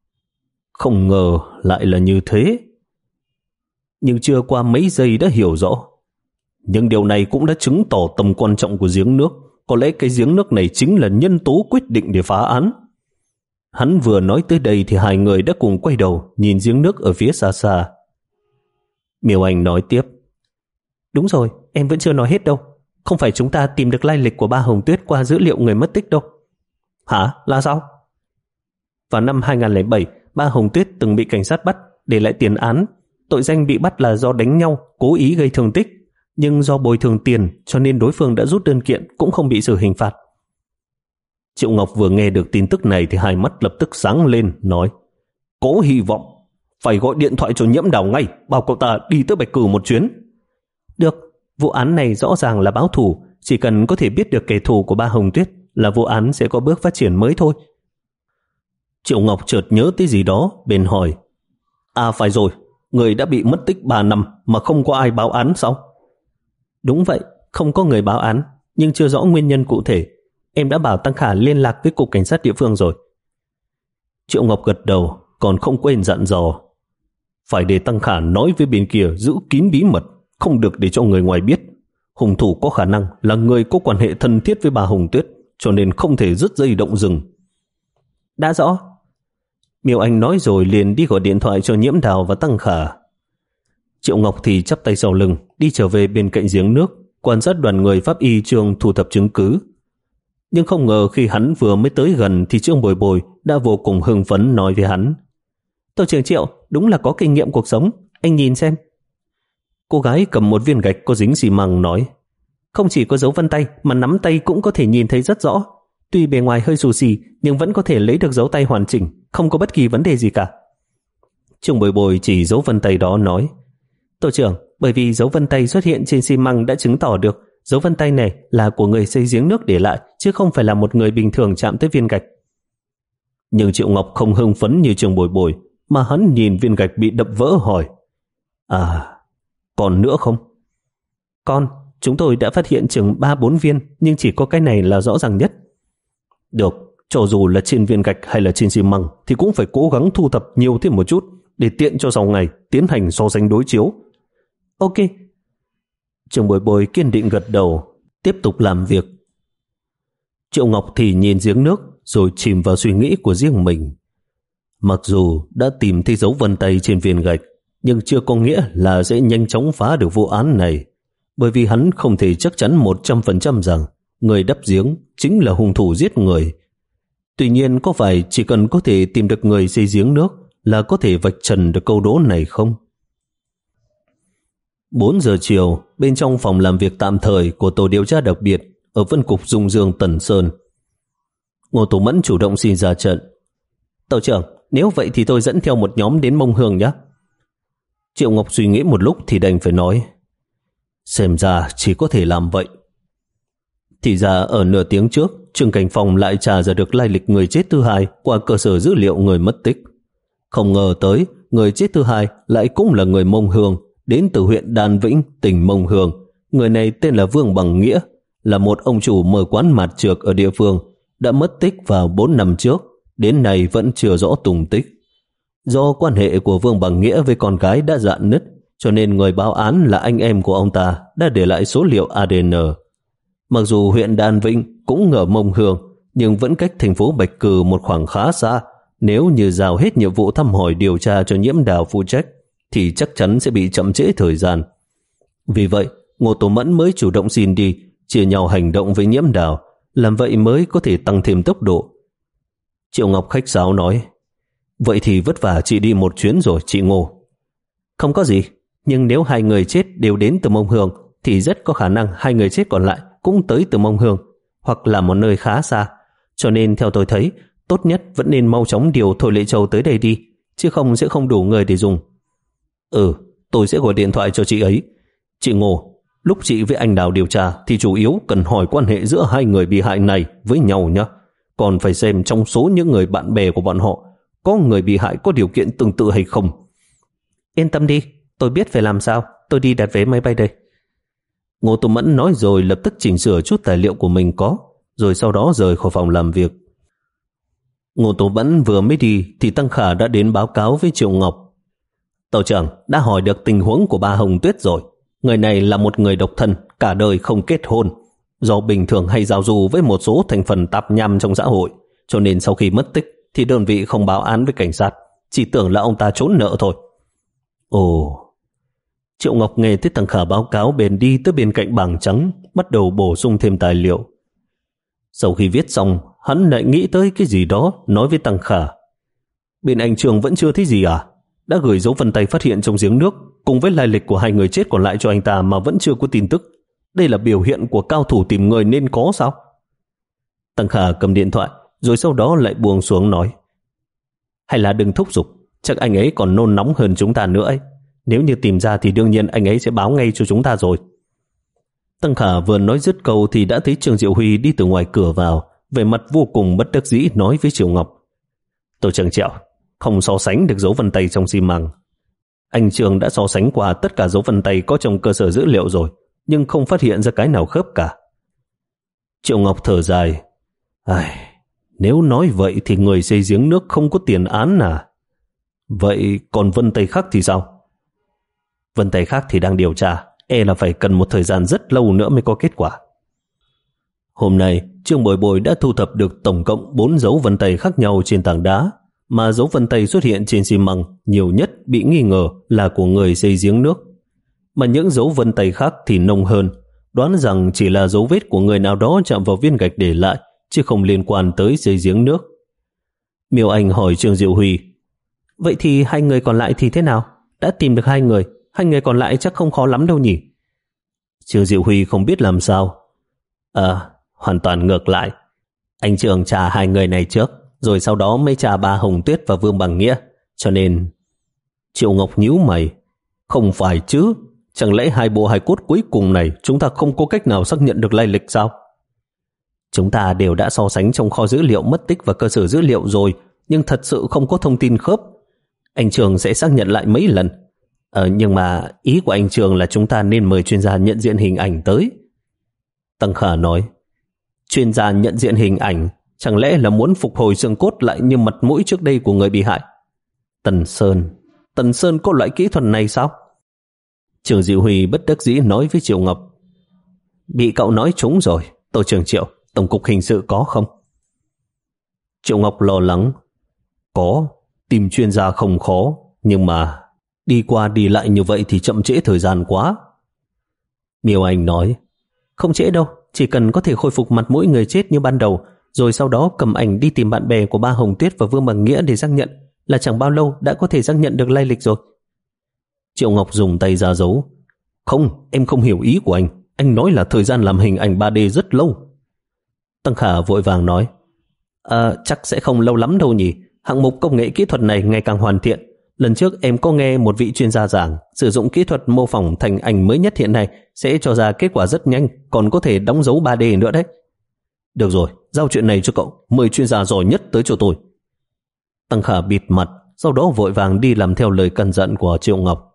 Không ngờ lại là như thế. Nhưng chưa qua mấy giây đã hiểu rõ. Nhưng điều này cũng đã chứng tỏ tầm quan trọng của giếng nước. Có lẽ cái giếng nước này chính là nhân tố quyết định để phá án. Hắn vừa nói tới đây thì hai người đã cùng quay đầu nhìn giếng nước ở phía xa xa. Miêu Anh nói tiếp. Đúng rồi, em vẫn chưa nói hết đâu. Không phải chúng ta tìm được lai lịch của Ba Hồng Tuyết qua dữ liệu người mất tích đâu. Hả? Là sao? Vào năm hai không không bảy, Ba Hồng Tuyết từng bị cảnh sát bắt để lại tiền án. Tội danh bị bắt là do đánh nhau, cố ý gây thương tích. Nhưng do bồi thường tiền cho nên đối phương đã rút đơn kiện, cũng không bị xử hình phạt. Triệu Ngọc vừa nghe được tin tức này thì hai mắt lập tức sáng lên, nói: có hy vọng, phải gọi điện thoại cho Nhiễm Đào ngay, bảo cậu ta đi tới Bạch Cừ một chuyến. Được, vụ án này rõ ràng là báo thù, chỉ cần có thể biết được kẻ thù của Ba Hồng Tuyết là vụ án sẽ có bước phát triển mới thôi. Triệu Ngọc chợt nhớ tới gì đó, bèn hỏi: À phải rồi, người đã bị mất tích ba năm mà không có ai báo án sao? Đúng vậy, không có người báo án, nhưng chưa rõ nguyên nhân cụ thể. Em đã bảo Tăng Khả liên lạc với cục cảnh sát địa phương rồi. Triệu Ngọc gật đầu, còn không quên dặn dò: Phải để Tăng Khả nói với bên kia giữ kín bí mật, không được để cho người ngoài biết. Hung thủ có khả năng là người có quan hệ thân thiết với bà Hồng Tuyết, cho nên không thể dứt dây động rừng. Đã rõ. Miêu Anh nói rồi liền đi gọi điện thoại cho Nhiễm Đào và Tăng Khả. Triệu Ngọc thì chắp tay sau lưng, đi trở về bên cạnh giếng nước, quan sát đoàn người pháp y Trương thu thập chứng cứ. Nhưng không ngờ khi hắn vừa mới tới gần thì Trương Bồi Bồi đã vô cùng hưng phấn nói với hắn: Tổ trưởng Triệu đúng là có kinh nghiệm cuộc sống, anh nhìn xem. Cô gái cầm một viên gạch có dính xi măng nói: Không chỉ có dấu vân tay mà nắm tay cũng có thể nhìn thấy rất rõ. Tuy bề ngoài hơi xù xì nhưng vẫn có thể lấy được dấu tay hoàn chỉnh, không có bất kỳ vấn đề gì cả. Trương Bồi Bồi chỉ dấu vân tay đó nói: Tổ trưởng, bởi vì dấu vân tay xuất hiện trên xi măng đã chứng tỏ được dấu vân tay này là của người xây giếng nước để lại, chứ không phải là một người bình thường chạm tới viên gạch. Nhưng Triệu Ngọc không hưng phấn như Trương Bồi Bồi, mà hắn nhìn viên gạch bị đập vỡ hỏi: À, còn nữa không? Còn, chúng tôi đã phát hiện chừng ba bốn viên, nhưng chỉ có cái này là rõ ràng nhất. Được, cho dù là trên viên gạch hay là trên xi măng thì cũng phải cố gắng thu thập nhiều thêm một chút để tiện cho sau ngày tiến hành so sánh đối chiếu. Ok. Trương Bồi Bồi kiên định gật đầu, tiếp tục làm việc. Triệu Ngọc thì nhìn giếng nước rồi chìm vào suy nghĩ của riêng mình. Mặc dù đã tìm thấy dấu vân tay trên viên gạch, nhưng chưa có nghĩa là sẽ nhanh chóng phá được vụ án này, bởi vì hắn không thể chắc chắn một trăm phần trăm rằng người đắp giếng chính là hung thủ giết người. Tuy nhiên, có phải chỉ cần có thể tìm được người xây giếng nước là có thể vạch trần được câu đố này không? bốn giờ chiều, bên trong phòng làm việc tạm thời của tổ điều tra đặc biệt ở phân cục Dung Dương Tần Sơn, Ngô Tú Mẫn chủ động xin ra trận. Tổ trưởng, nếu vậy thì tôi dẫn theo một nhóm đến Mông Hương nhé. Triệu Ngọc suy nghĩ một lúc thì đành phải nói: Xem ra chỉ có thể làm vậy. Thì ra ở nửa tiếng trước, Trương Cảnh Phong lại tra ra được lai lịch người chết thứ hai qua cơ sở dữ liệu người mất tích. Không ngờ tới, người chết thứ hai lại cũng là người Mông Hương, đến từ huyện Đan Vĩnh, tỉnh Mông Hương. Người này tên là Vương Bằng Nghĩa, là một ông chủ mở quán mạt trược ở địa phương, đã mất tích vào bốn năm trước, đến nay vẫn chưa rõ tung tích. Do quan hệ của Vương Bằng Nghĩa với con gái đã rạn nứt, cho nên người báo án là anh em của ông ta đã để lại số liệu a đê en. Mặc dù huyện Đan Vĩnh cũng ở Mông Hương, nhưng vẫn cách thành phố Bạch Cừ một khoảng khá xa. Nếu như giao hết nhiệm vụ thăm hỏi điều tra cho Nhiễm Đào phụ trách, thì chắc chắn sẽ bị chậm trễ thời gian. Vì vậy, Ngô Tố Mẫn mới chủ động xin đi, chia nhau hành động với Nhiễm Đào, làm vậy mới có thể tăng thêm tốc độ. Triệu Ngọc khách sáo nói: Vậy thì vất vả chị đi một chuyến rồi chị Ngô. Không có gì, nhưng nếu hai người chết đều đến từ Mông Hương thì rất có khả năng hai người chết còn lại cũng tới từ Mông Hương, hoặc là một nơi khá xa. Cho nên theo tôi thấy, tốt nhất vẫn nên mau chóng điều Thôi Lệ Châu tới đây đi, chứ không sẽ không đủ người để dùng. Ừ, tôi sẽ gọi điện thoại cho chị ấy. Chị Ngô, lúc chị với anh Đào điều tra thì chủ yếu cần hỏi quan hệ giữa hai người bị hại này với nhau nhé. Còn phải xem trong số những người bạn bè của bọn họ có người bị hại có điều kiện tương tự hay không. Yên tâm đi, tôi biết phải làm sao. Tôi đi đặt vé máy bay đây. Ngô Tô Mẫn nói rồi lập tức chỉnh sửa chút tài liệu của mình có, rồi sau đó rời khỏi phòng làm việc. Ngô Tô Mẫn vừa mới đi thì Tăng Khả đã đến báo cáo với Triệu Ngọc. Tổ trưởng đã hỏi được tình huống của bà Hồng Tuyết rồi. Người này là một người độc thân, cả đời không kết hôn. Do bình thường hay giao du với một số thành phần tạp nham trong xã hội, cho nên sau khi mất tích thì đơn vị không báo án với cảnh sát, chỉ tưởng là ông ta trốn nợ thôi. Ồ... Triệu Ngọc nghe thấy Tăng Khả báo cáo bèn đi tới bên cạnh bảng trắng, bắt đầu bổ sung thêm tài liệu. Sau khi viết xong, hắn lại nghĩ tới cái gì đó, nói với Tăng Khả: Bên anh Trường vẫn chưa thấy gì à? Đã gửi dấu vân tay phát hiện trong giếng nước cùng với lai lịch của hai người chết còn lại cho anh ta mà vẫn chưa có tin tức. Đây là biểu hiện của cao thủ tìm người nên có sao? Tăng Khả cầm điện thoại, rồi sau đó lại buông xuống nói: Hay là đừng thúc giục, chắc anh ấy còn nôn nóng hơn chúng ta nữa ấy. Nếu như tìm ra thì đương nhiên anh ấy sẽ báo ngay cho chúng ta rồi. Tăng Khả vừa nói dứt câu thì đã thấy Trương Diệu Huy đi từ ngoài cửa vào, vẻ mặt vô cùng bất đắc dĩ nói với Triệu Ngọc: Tổ trưởng Triệu, không so sánh được dấu vân tay trong xi măng. Anh Trường đã so sánh qua tất cả dấu vân tay có trong cơ sở dữ liệu rồi, nhưng không phát hiện ra cái nào khớp cả. Triệu Ngọc thở dài: Ai, nếu nói vậy thì người xây giếng nước không có tiền án à? Vậy còn Vân Tây Khắc thì sao? Vân Tây Khắc thì đang điều tra, e là phải cần một thời gian rất lâu nữa mới có kết quả. Hôm nay, Trương Bồi Bồi đã thu thập được tổng cộng bốn dấu vân tay khác nhau trên tảng đá, mà dấu vân tay xuất hiện trên xi măng nhiều nhất bị nghi ngờ là của người xây giếng nước. Mà những dấu vân tay khác thì nông hơn, đoán rằng chỉ là dấu vết của người nào đó chạm vào viên gạch để lại, chứ không liên quan tới xây giếng nước. Miêu Anh hỏi Trương Diệu Huy, vậy thì hai người còn lại thì thế nào? Đã tìm được hai người, hai người còn lại chắc không khó lắm đâu nhỉ? Trương Diệu Huy không biết làm sao. À, hoàn toàn ngược lại. Anh Trường trả hai người này trước, rồi sau đó mới trả ba Hồng Tuyết và Vương Bằng Nghĩa. Cho nên... Triệu Ngọc nhíu mày. Không phải chứ, chẳng lẽ hai bộ hài cốt cuối cùng này chúng ta không có cách nào xác nhận được lai lịch sao? Chúng ta đều đã so sánh trong kho dữ liệu mất tích và cơ sở dữ liệu rồi, nhưng thật sự không có thông tin khớp. Anh Trường sẽ xác nhận lại mấy lần. Ờ, nhưng mà ý của anh Trường là chúng ta nên mời chuyên gia nhận diện hình ảnh tới. Tăng Khả nói, chuyên gia nhận diện hình ảnh chẳng lẽ là muốn phục hồi xương cốt lại như mặt mũi trước đây của người bị hại? Tần Sơn, Tần Sơn có loại kỹ thuật này sao? Trường Diệu Huy bất đắc dĩ nói với Triệu Ngọc. Bị cậu nói trúng rồi, Tổ trưởng Triệu, Tổng cục Hình sự có không? Triệu Ngọc lo lắng. Có, tìm chuyên gia không khó, nhưng mà đi qua đi lại như vậy thì chậm trễ thời gian quá. Miêu Anh nói, không trễ đâu, chỉ cần có thể khôi phục mặt mũi người chết như ban đầu, rồi sau đó cầm ảnh đi tìm bạn bè của ba Hồng Tuyết và Vương Bằng Nghĩa để xác nhận, là chẳng bao lâu đã có thể xác nhận được lai lịch rồi. Triệu Ngọc dùng tay ra dấu. Không, em không hiểu ý của anh. Anh nói là thời gian làm hình ảnh ba D rất lâu. Tăng Khả vội vàng nói, à, chắc sẽ không lâu lắm đâu nhỉ. Hạng mục công nghệ kỹ thuật này ngày càng hoàn thiện. Lần trước em có nghe một vị chuyên gia giảng, sử dụng kỹ thuật mô phỏng thành ảnh mới nhất hiện nay sẽ cho ra kết quả rất nhanh, còn có thể đóng dấu ba D nữa đấy. Được rồi, giao chuyện này cho cậu, mời chuyên gia giỏi nhất tới cho tôi. Tăng Khả bịt mặt, sau đó vội vàng đi làm theo lời căn dặn của Triệu Ngọc.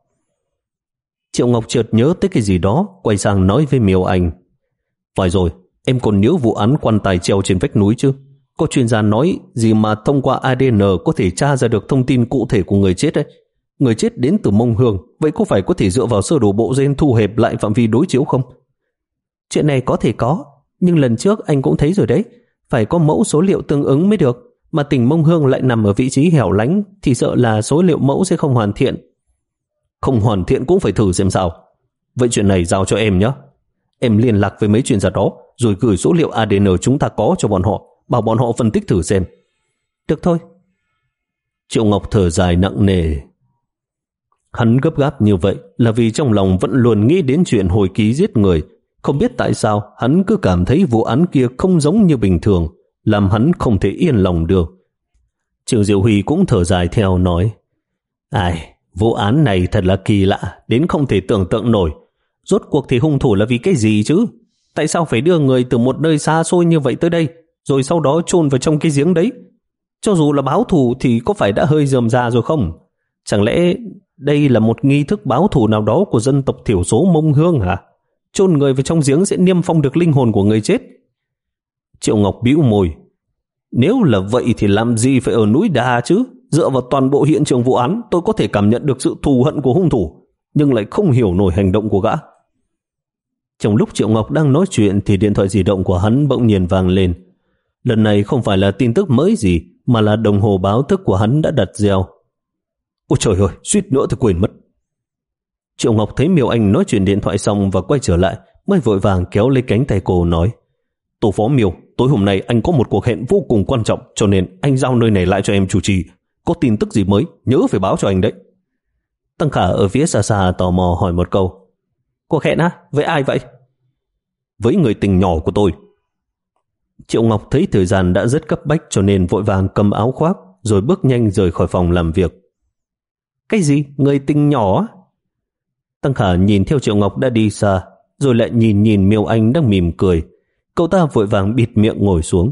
Triệu Ngọc chợt nhớ tới cái gì đó, quay sang nói với Miêu Anh. Phải rồi, em còn nhớ vụ án quan tài treo trên vách núi chứ? Có chuyên gia nói gì mà thông qua a đê en có thể tra ra được thông tin cụ thể của người chết đấy. Người chết đến từ Mông Hương, vậy có phải có thể dựa vào sơ đồ bộ gen thu hẹp lại phạm vi đối chiếu không? Chuyện này có thể có, nhưng lần trước anh cũng thấy rồi đấy, phải có mẫu số liệu tương ứng mới được, mà tỉnh Mông Hương lại nằm ở vị trí hẻo lánh thì sợ là số liệu mẫu sẽ không hoàn thiện. Không hoàn thiện cũng phải thử xem sao. Vậy chuyện này giao cho em nhé. Em liên lạc với mấy chuyên gia đó, rồi gửi số liệu a đê en chúng ta có cho bọn họ, bảo bọn họ phân tích thử xem. Được thôi. Triệu Ngọc thở dài nặng nề. Hắn gấp gáp như vậy là vì trong lòng vẫn luôn nghĩ đến chuyện hồi ký giết người. Không biết tại sao hắn cứ cảm thấy vụ án kia không giống như bình thường, làm hắn không thể yên lòng được. Trương Diệu Huy cũng thở dài theo nói, ai, vụ án này thật là kỳ lạ, đến không thể tưởng tượng nổi. Rốt cuộc thì hung thủ là vì cái gì chứ? Tại sao phải đưa người từ một nơi xa xôi như vậy tới đây, rồi sau đó chôn vào trong cái giếng đấy? Cho dù là báo thù thì có phải đã hơi rườm rà rồi không? Chẳng lẽ đây là một nghi thức báo thù nào đó của dân tộc thiểu số Mông Hương hả? Chôn người vào trong giếng sẽ niêm phong được linh hồn của người chết. Triệu Ngọc bĩu môi. Nếu là vậy thì làm gì phải ở núi Đà chứ? Dựa vào toàn bộ hiện trường vụ án, tôi có thể cảm nhận được sự thù hận của hung thủ, nhưng lại không hiểu nổi hành động của gã. Trong lúc Triệu Ngọc đang nói chuyện thì điện thoại di động của hắn bỗng nhiên vang lên. Lần này không phải là tin tức mới gì, mà là đồng hồ báo thức của hắn đã đặt reo. Ôi trời ơi, suýt nữa thì quên mất. Triệu Ngọc thấy Miêu Anh nói chuyện điện thoại xong và quay trở lại, mới vội vàng kéo lấy cánh tay cô nói, Tổ phó Miêu, tối hôm nay anh có một cuộc hẹn vô cùng quan trọng, cho nên anh giao nơi này lại cho em chủ trì. Có tin tức gì mới, nhớ phải báo cho anh đấy. Tăng Khả ở phía xa xa tò mò hỏi một câu. Cuộc hẹn á? Với ai vậy? Với người tình nhỏ của tôi. Triệu Ngọc thấy thời gian đã rất cấp bách cho nên vội vàng cầm áo khoác rồi bước nhanh rời khỏi phòng làm việc. Cái gì? Người tình nhỏ? Tăng Khả nhìn theo Triệu Ngọc đã đi xa, rồi lại nhìn nhìn Miêu Anh đang mỉm cười. Cậu ta vội vàng bịt miệng ngồi xuống.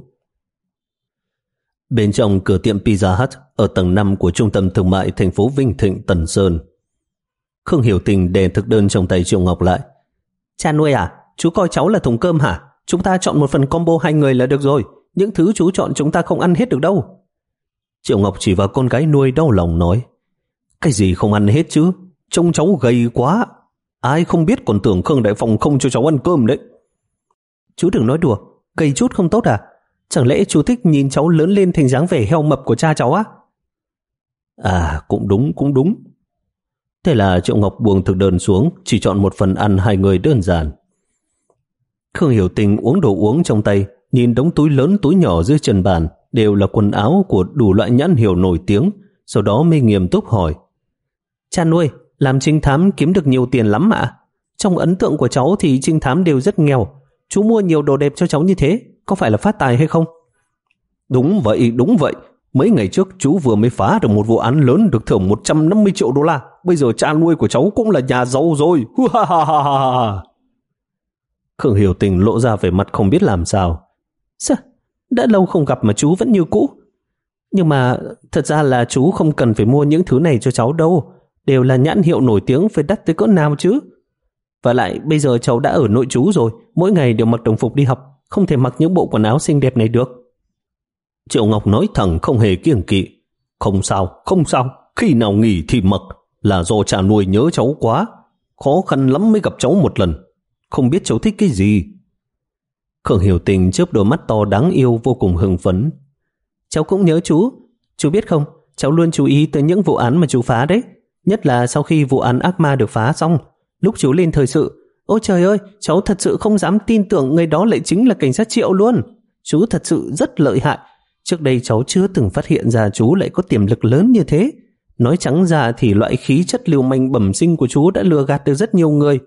Bên trong cửa tiệm Pizza Hut ở tầng năm của trung tâm thương mại thành phố Vinh Thịnh, Tần Sơn, Khương Hiểu Tình đè thực đơn trong tay Triệu Ngọc lại. Cha nuôi à? Chú coi cháu là thùng cơm hả? Chúng ta chọn một phần combo hai người là được rồi. Những thứ chú chọn chúng ta không ăn hết được đâu. Triệu Ngọc chỉ vào con gái nuôi đau lòng nói. Cái gì không ăn hết chứ? Trông cháu gầy quá. Ai không biết còn tưởng Khương Đại Phong không cho cháu ăn cơm đấy. Chú đừng nói đùa, gầy chút không tốt à? Chẳng lẽ chú thích nhìn cháu lớn lên thành dáng vẻ heo mập của cha cháu á? À, cũng đúng, cũng đúng. Thế là Triệu Ngọc buông thực đơn xuống, chỉ chọn một phần ăn hai người đơn giản. Khương Hiểu Tình uống đồ uống trong tay, nhìn đống túi lớn túi nhỏ dưới chân bàn, đều là quần áo của đủ loại nhãn hiệu nổi tiếng, sau đó mới nghiêm túc hỏi. Cha nuôi, làm trinh thám kiếm được nhiều tiền lắm ạ. Trong ấn tượng của cháu thì trinh thám đều rất nghèo. Chú mua nhiều đồ đẹp cho cháu như thế, có phải là phát tài hay không? Đúng vậy, đúng vậy. Mấy ngày trước chú vừa mới phá được một vụ án lớn được thưởng một trăm năm mươi triệu đô la. Bây giờ cha nuôi của cháu cũng là nhà giàu rồi. Khương Hiểu Tình lộ ra vẻ mặt không biết làm sao. Sao? Đã lâu không gặp mà chú vẫn như cũ. Nhưng mà thật ra là chú không cần phải mua những thứ này cho cháu đâu. Đều là nhãn hiệu nổi tiếng, phải đắt tới cỡ nào chứ. Và lại bây giờ cháu đã ở nội trú rồi, mỗi ngày đều mặc đồng phục đi học, không thể mặc những bộ quần áo xinh đẹp này được. Triệu Ngọc nói thẳng không hề kiêng kỵ. Không sao, không sao, khi nào nghỉ thì mặc, là do cha nuôi nhớ cháu quá. Khó khăn lắm mới gặp cháu một lần. Không biết cháu thích cái gì. Khương Hiểu Tình chớp đôi mắt to đáng yêu vô cùng hưng phấn. Cháu cũng nhớ chú. Chú biết không, cháu luôn chú ý tới những vụ án mà chú phá đấy. Nhất là sau khi vụ án ác ma được phá xong, lúc chú lên thời sự. Ôi trời ơi, cháu thật sự không dám tin tưởng người đó lại chính là cảnh sát Triệu luôn. Chú thật sự rất lợi hại. Trước đây cháu chưa từng phát hiện ra chú lại có tiềm lực lớn như thế. Nói trắng ra thì loại khí chất lưu manh bẩm sinh của chú đã lừa gạt được rất nhiều người.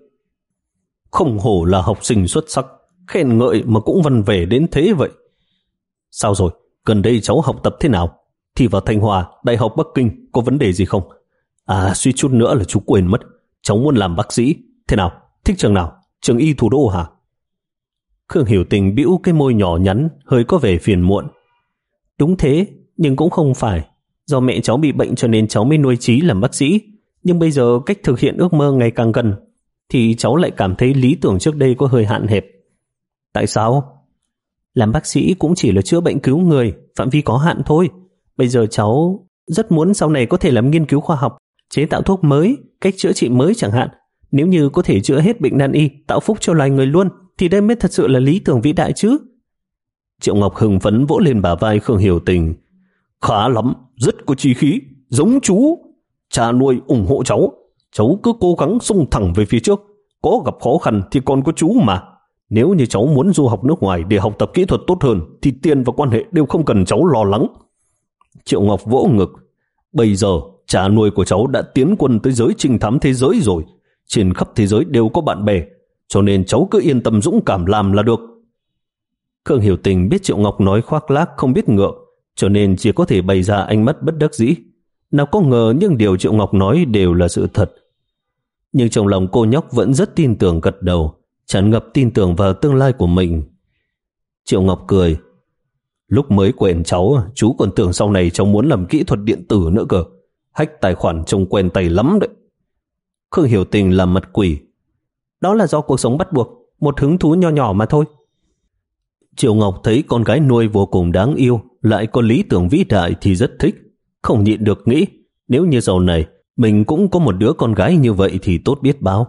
Không hổ là học sinh xuất sắc, khen ngợi mà cũng văn vẻ đến thế vậy. Sao rồi, gần đây cháu học tập thế nào? Thi vào Thanh Hoa, Đại học Bắc Kinh có vấn đề gì không? À, suy chút nữa là chú quên mất. Cháu muốn làm bác sĩ. Thế nào? Thích trường nào? Trường y thủ đô hả? Khương Hiểu Tình bĩu cái môi nhỏ nhắn, hơi có vẻ phiền muộn. Đúng thế, nhưng cũng không phải. Do mẹ cháu bị bệnh cho nên cháu mới nuôi chí làm bác sĩ. Nhưng bây giờ cách thực hiện ước mơ ngày càng gần, thì cháu lại cảm thấy lý tưởng trước đây có hơi hạn hẹp. Tại sao? Làm bác sĩ cũng chỉ là chữa bệnh cứu người, phạm vi có hạn thôi. Bây giờ cháu rất muốn sau này có thể làm nghiên cứu khoa học, chế tạo thuốc mới, cách chữa trị mới chẳng hạn. Nếu như có thể chữa hết bệnh nan y, tạo phúc cho loài người luôn, thì đây mới thật sự là lý tưởng vĩ đại chứ. Triệu Ngọc hưng phấn vỗ lên bả vai Khương Hiểu Tình. Khá lắm, rất có chí khí, giống chú. Cha nuôi ủng hộ cháu, cháu cứ cố gắng xông thẳng về phía trước. Có gặp khó khăn thì còn có chú mà. Nếu như cháu muốn du học nước ngoài để học tập kỹ thuật tốt hơn thì tiền và quan hệ đều không cần cháu lo lắng. Triệu Ngọc vỗ ngực. Bây giờ cha nuôi của cháu đã tiến quân tới giới trinh thám thế giới rồi. Trên khắp thế giới đều có bạn bè, cho nên cháu cứ yên tâm dũng cảm làm là được. Khương Hiểu Tình biết Triệu Ngọc nói khoác lác không biết ngượng, cho nên chỉ có thể bày ra ánh mắt bất đắc dĩ. Nào có ngờ những điều Triệu Ngọc nói đều là sự thật. Nhưng trong lòng cô nhóc vẫn rất tin tưởng gật đầu, tràn ngập tin tưởng vào tương lai của mình. Triệu Ngọc cười. Lúc mới quen cháu, chú còn tưởng sau này cháu muốn làm kỹ thuật điện tử nữa cơ. Hack tài khoản trông quen tay lắm đấy. Khương Hiểu Tình làm mặt quỷ. Đó là do cuộc sống bắt buộc, một hứng thú nho nhỏ mà thôi. Triệu Ngọc thấy con gái nuôi vô cùng đáng yêu, lại có lý tưởng vĩ đại thì rất thích. Không nhịn được nghĩ, nếu như sau này mình cũng có một đứa con gái như vậy thì tốt biết bao.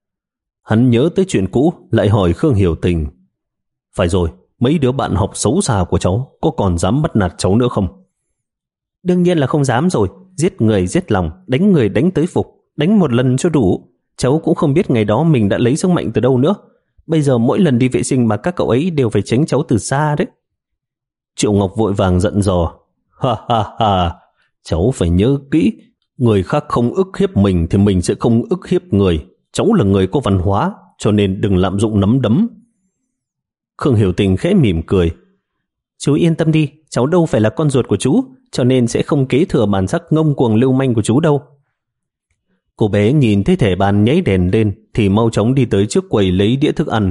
Hắn nhớ tới chuyện cũ, lại hỏi Khương Hiểu Tình. Phải rồi, mấy đứa bạn học xấu xa của cháu có còn dám bắt nạt cháu nữa không? Đương nhiên là không dám rồi. Giết người giết lòng, đánh người đánh tới phục, đánh một lần cho đủ. Cháu cũng không biết ngày đó mình đã lấy sức mạnh từ đâu nữa. Bây giờ mỗi lần đi vệ sinh mà các cậu ấy đều phải tránh cháu từ xa đấy. Triệu Ngọc vội vàng giận dò. Ha ha ha, cháu phải nhớ kỹ, người khác không ức hiếp mình thì mình sẽ không ức hiếp người. Cháu là người có văn hóa, cho nên đừng lạm dụng nắm đấm. Khương Hiểu Tình khẽ mỉm cười. Chú yên tâm đi, cháu đâu phải là con ruột của chú, cho nên sẽ không kế thừa bản sắc ngông cuồng lưu manh của chú đâu. Cô bé nhìn thấy thẻ bàn nháy đèn lên thì mau chóng đi tới trước quầy lấy đĩa thức ăn.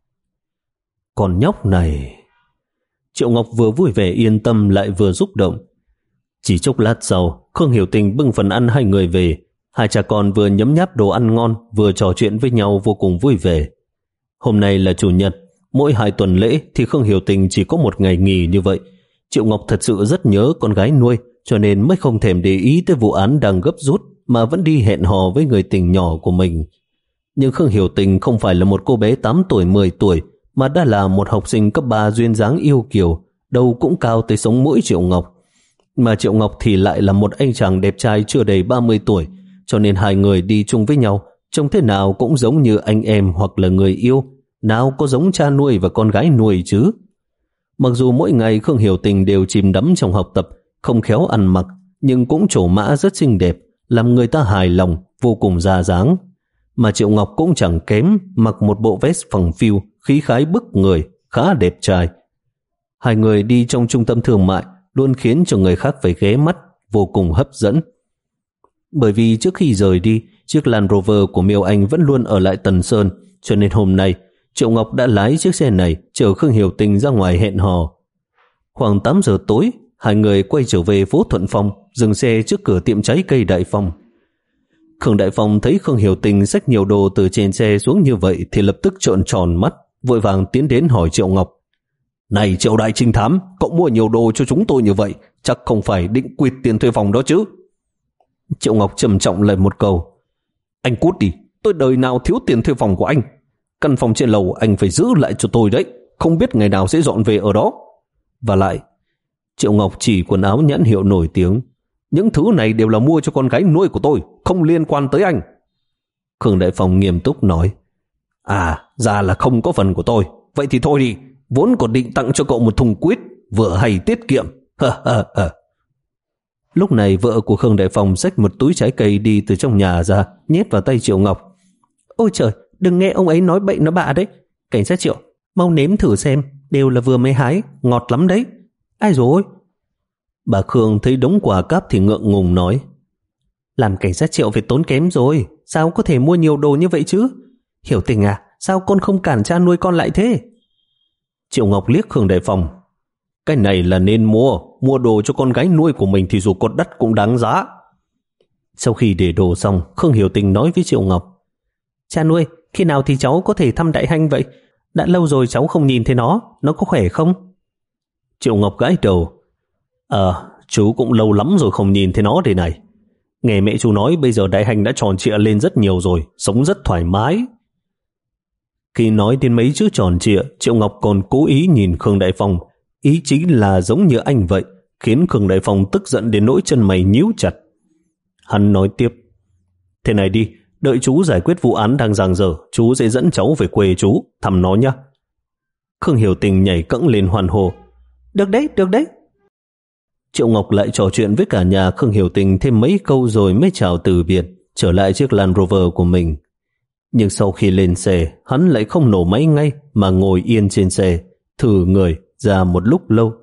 Con nhóc này... Triệu Ngọc vừa vui vẻ yên tâm lại vừa xúc động. Chỉ chốc lát sau, Khương Hiểu Tình bưng phần ăn hai người về. Hai cha con vừa nhấm nháp đồ ăn ngon, vừa trò chuyện với nhau vô cùng vui vẻ. Hôm nay là Chủ nhật, mỗi hai tuần lễ thì Khương Hiểu Tình chỉ có một ngày nghỉ như vậy. Triệu Ngọc thật sự rất nhớ con gái nuôi, cho nên mới không thèm để ý tới vụ án đang gấp rút. mà vẫn đi hẹn hò với người tình nhỏ của mình. Nhưng Khương Hiểu Tình không phải là một cô bé tám tuổi mười tuổi, mà đã là một học sinh cấp ba duyên dáng yêu kiều, đầu cũng cao tới sống mũi Triệu Ngọc. Mà Triệu Ngọc thì lại là một anh chàng đẹp trai chưa đầy ba mươi tuổi, cho nên hai người đi chung với nhau, trông thế nào cũng giống như anh em hoặc là người yêu, nào có giống cha nuôi và con gái nuôi chứ. Mặc dù mỗi ngày Khương Hiểu Tình đều chìm đắm trong học tập, không khéo ăn mặc, nhưng cũng trổ mã rất xinh đẹp, làm người ta hài lòng, vô cùng ra dáng. Mà Triệu Ngọc cũng chẳng kém, mặc một bộ vest phẳng phiu, khí khái bức người, khá đẹp trai. Hai người đi trong trung tâm thương mại luôn khiến cho người khác phải ghé mắt, vô cùng hấp dẫn. Bởi vì trước khi rời đi, chiếc Land Rover của Miêu Anh vẫn luôn ở lại Tần Sơn, cho nên hôm nay Triệu Ngọc đã lái chiếc xe này chở Khương Hiểu Tình ra ngoài hẹn hò. Khoảng tám giờ tối, hai người quay trở về phố Thuận Phong, dừng xe trước cửa tiệm trái cây Đại Phong. Khương Đại Phong thấy Khương Hiểu Tình xách nhiều đồ từ trên xe xuống như vậy thì lập tức trợn tròn mắt, vội vàng tiến đến hỏi Triệu Ngọc: "Này Triệu đại trinh thám, cậu mua nhiều đồ cho chúng tôi như vậy, chắc không phải định quỵt tiền thuê phòng đó chứ?" Triệu Ngọc trầm trọng lại một câu: "Anh cút đi, tôi đời nào thiếu tiền thuê phòng của anh. Căn phòng trên lầu anh phải giữ lại cho tôi đấy, không biết ngày nào sẽ dọn về ở đó. Và lại," Triệu Ngọc chỉ quần áo nhãn hiệu nổi tiếng, "những thứ này đều là mua cho con gái nuôi của tôi, không liên quan tới anh." Khương Đại Phong nghiêm túc nói: "À, ra là không có phần của tôi. Vậy thì thôi đi, vốn còn định tặng cho cậu một thùng quýt, vừa hay tiết kiệm." Lúc này vợ của Khương Đại Phong xách một túi trái cây đi từ trong nhà ra, nhét vào tay Triệu Ngọc. "Ôi trời, đừng nghe ông ấy nói bậy nói bạ đấy. Cảnh sát Triệu, mau nếm thử xem, đều là vừa mới hái, ngọt lắm đấy." "Ai rồi?" Bà Khương thấy đống quà cáp thì ngượng ngùng nói: "Làm cảnh sát Triệu phải tốn kém rồi, sao có thể mua nhiều đồ như vậy chứ? Hiểu Tình à, sao con không cản cha nuôi con lại thế?" Triệu Ngọc liếc Khương Đại Phong: "Cái này là nên mua, mua đồ cho con gái nuôi của mình thì dù có đắt cũng đáng giá." Sau khi để đồ xong, Khương Hiểu Tình nói với Triệu Ngọc: "Cha nuôi, khi nào thì cháu có thể thăm Đại Hanh vậy? Đã lâu rồi cháu không nhìn thấy nó, nó có khỏe không?" Triệu Ngọc gãi đầu: Ờ, chú cũng lâu lắm rồi không nhìn thấy nó đây này. Nghe mẹ chú nói bây giờ Đại Hành đã tròn trịa lên rất nhiều rồi, sống rất thoải mái." Khi nói đến mấy chữ tròn trịa, Triệu Ngọc còn cố ý nhìn Khương Đại Phong, ý chính là giống như anh vậy, khiến Khương Đại Phong tức giận đến nỗi chân mày nhíu chặt. Hắn nói tiếp: "Thế này đi, đợi chú giải quyết vụ án đang dang dở, chú sẽ dẫn cháu về quê chú thăm nó nhé." Khương Hiểu Tình nhảy cẫng lên hoan hô: "Được đấy, được đấy." Triệu Ngọc lại trò chuyện với cả nhà Khương Hiểu Tình thêm mấy câu rồi mới chào từ biệt, trở lại chiếc Land Rover của mình. Nhưng sau khi lên xe, hắn lại không nổ máy ngay mà ngồi yên trên xe, thử người ra một lúc lâu.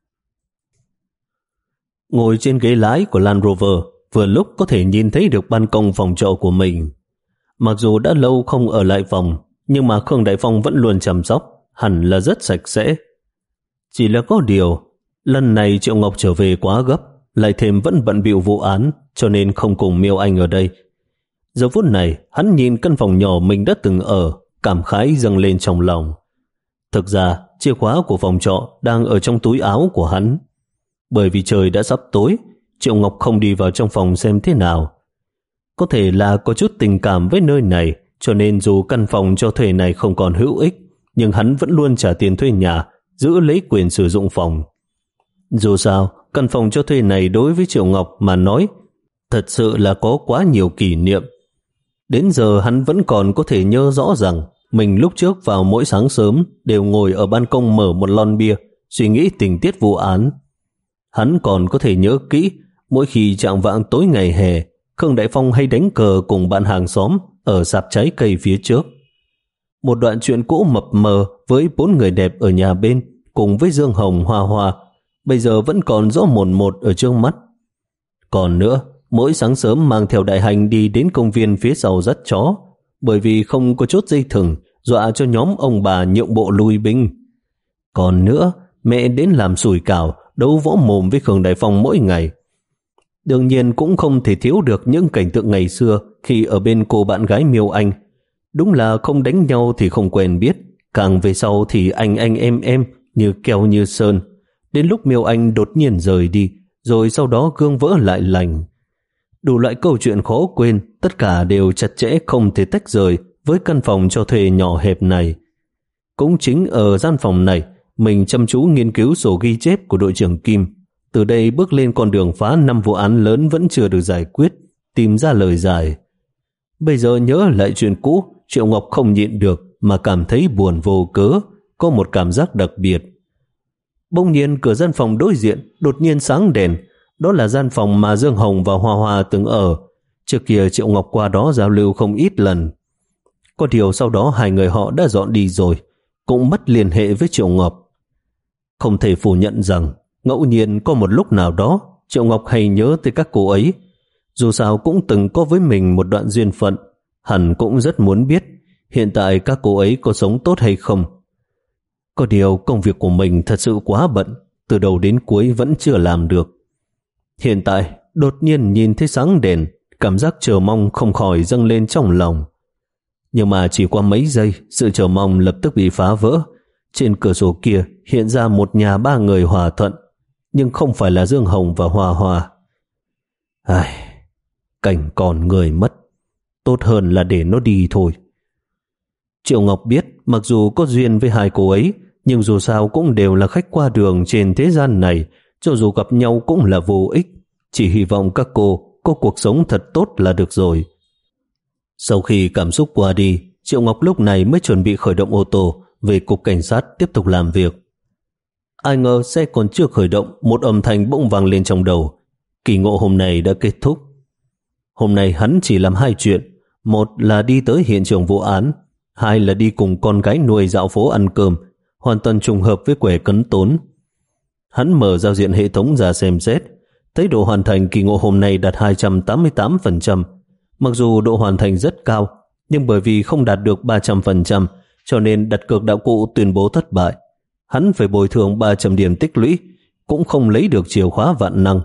Ngồi trên ghế lái của Land Rover, vừa lúc có thể nhìn thấy được ban công phòng trọ của mình. Mặc dù đã lâu không ở lại phòng, nhưng mà Khương Đại Phong vẫn luôn chăm sóc, hẳn là rất sạch sẽ. Chỉ là có điều, lần này Triệu Ngọc trở về quá gấp, lại thêm vẫn bận bịu vụ án, cho nên không cùng Miêu Anh ở đây. Giờ phút này, hắn nhìn căn phòng nhỏ mình đã từng ở, cảm khái dâng lên trong lòng. Thực ra, chìa khóa của phòng trọ đang ở trong túi áo của hắn. Bởi vì trời đã sắp tối, Triệu Ngọc không đi vào trong phòng xem thế nào. Có thể là có chút tình cảm với nơi này, cho nên dù căn phòng cho thuê này không còn hữu ích, nhưng hắn vẫn luôn trả tiền thuê nhà, giữ lấy quyền sử dụng phòng. Dù sao, căn phòng cho thuê này đối với Triệu Ngọc mà nói, thật sự là có quá nhiều kỷ niệm. Đến giờ hắn vẫn còn có thể nhớ rõ rằng mình lúc trước vào mỗi sáng sớm đều ngồi ở ban công mở một lon bia, suy nghĩ tình tiết vụ án. Hắn còn có thể nhớ kỹ mỗi khi chạng vạng tối ngày hè, Khương Đại Phong hay đánh cờ cùng bạn hàng xóm ở sạp trái cây phía trước. Một đoạn chuyện cũ mập mờ với bốn người đẹp ở nhà bên cùng với Dương Hồng Hoa Hoa bây giờ vẫn còn rõ mồn một ở trước mắt. Còn nữa, mỗi sáng sớm mang theo Đại Hành đi đến công viên phía sau dắt chó, bởi vì không có chốt dây thừng, dọa cho nhóm ông bà nhượng bộ lui binh. Còn nữa, mẹ đến làm sủi cảo, đấu võ mồm với Khương Đại Phong mỗi ngày. Đương nhiên cũng không thể thiếu được những cảnh tượng ngày xưa khi ở bên cô bạn gái Miêu Anh. Đúng là không đánh nhau thì không quen biết, càng về sau thì anh anh em em như keo như sơn. Đến lúc Miêu Anh đột nhiên rời đi, rồi sau đó gương vỡ lại lành. Đủ loại câu chuyện khó quên, tất cả đều chặt chẽ không thể tách rời với căn phòng cho thuê nhỏ hẹp này. Cũng chính ở gian phòng này, mình chăm chú nghiên cứu sổ ghi chép của đội trưởng Kim. Từ đây bước lên con đường phá năm vụ án lớn vẫn chưa được giải quyết, tìm ra lời giải. Bây giờ nhớ lại chuyện cũ, Triệu Ngọc không nhịn được mà cảm thấy buồn vô cớ, có một cảm giác đặc biệt. Bỗng nhiên cửa gian phòng đối diện đột nhiên sáng đèn. Đó là gian phòng mà Dương Hồng và Hoa Hoa từng ở. Trước kia Triệu Ngọc qua đó giao lưu không ít lần. Có điều sau đó hai người họ đã dọn đi rồi, cũng mất liên hệ với Triệu Ngọc. Không thể phủ nhận rằng ngẫu nhiên có một lúc nào đó Triệu Ngọc hay nhớ tới các cô ấy. Dù sao cũng từng có với mình một đoạn duyên phận, hẳn cũng rất muốn biết hiện tại các cô ấy có sống tốt hay không. Có điều công việc của mình thật sự quá bận, từ đầu đến cuối vẫn chưa làm được. Hiện tại đột nhiên nhìn thấy sáng đèn, cảm giác chờ mong không khỏi dâng lên trong lòng. Nhưng mà chỉ qua mấy giây, sự chờ mong lập tức bị phá vỡ. Trên cửa sổ kia hiện ra một nhà ba người hòa thuận, nhưng không phải là Dương Hồng và Hoa Hoa. Ai, cảnh còn người mất, tốt hơn là để nó đi thôi. Triệu Ngọc biết mặc dù có duyên với hai cô ấy, nhưng dù sao cũng đều là khách qua đường trên thế gian này, cho dù gặp nhau cũng là vô ích. Chỉ hy vọng các cô có cuộc sống thật tốt là được rồi. Sau khi cảm xúc qua đi, Triệu Ngọc lúc này mới chuẩn bị khởi động ô tô về cục cảnh sát tiếp tục làm việc. Ai ngờ xe còn chưa khởi động, một âm thanh bỗng vang lên trong đầu. Kỳ ngộ hôm nay đã kết thúc. Hôm nay hắn chỉ làm hai chuyện. Một là đi tới hiện trường vụ án, hai là đi cùng con gái nuôi dạo phố ăn cơm, hoàn toàn trùng hợp với quẻ cấn tốn. Hắn mở giao diện hệ thống ra xem xét, thấy độ hoàn thành kỳ ngộ hôm nay đạt hai trăm tám mươi tám phần trăm. Mặc dù độ hoàn thành rất cao, nhưng bởi vì không đạt được ba trăm phần trăm, cho nên đặt cược đạo cụ tuyên bố thất bại. Hắn phải bồi thường ba trăm điểm tích lũy, cũng không lấy được chìa khóa vạn năng.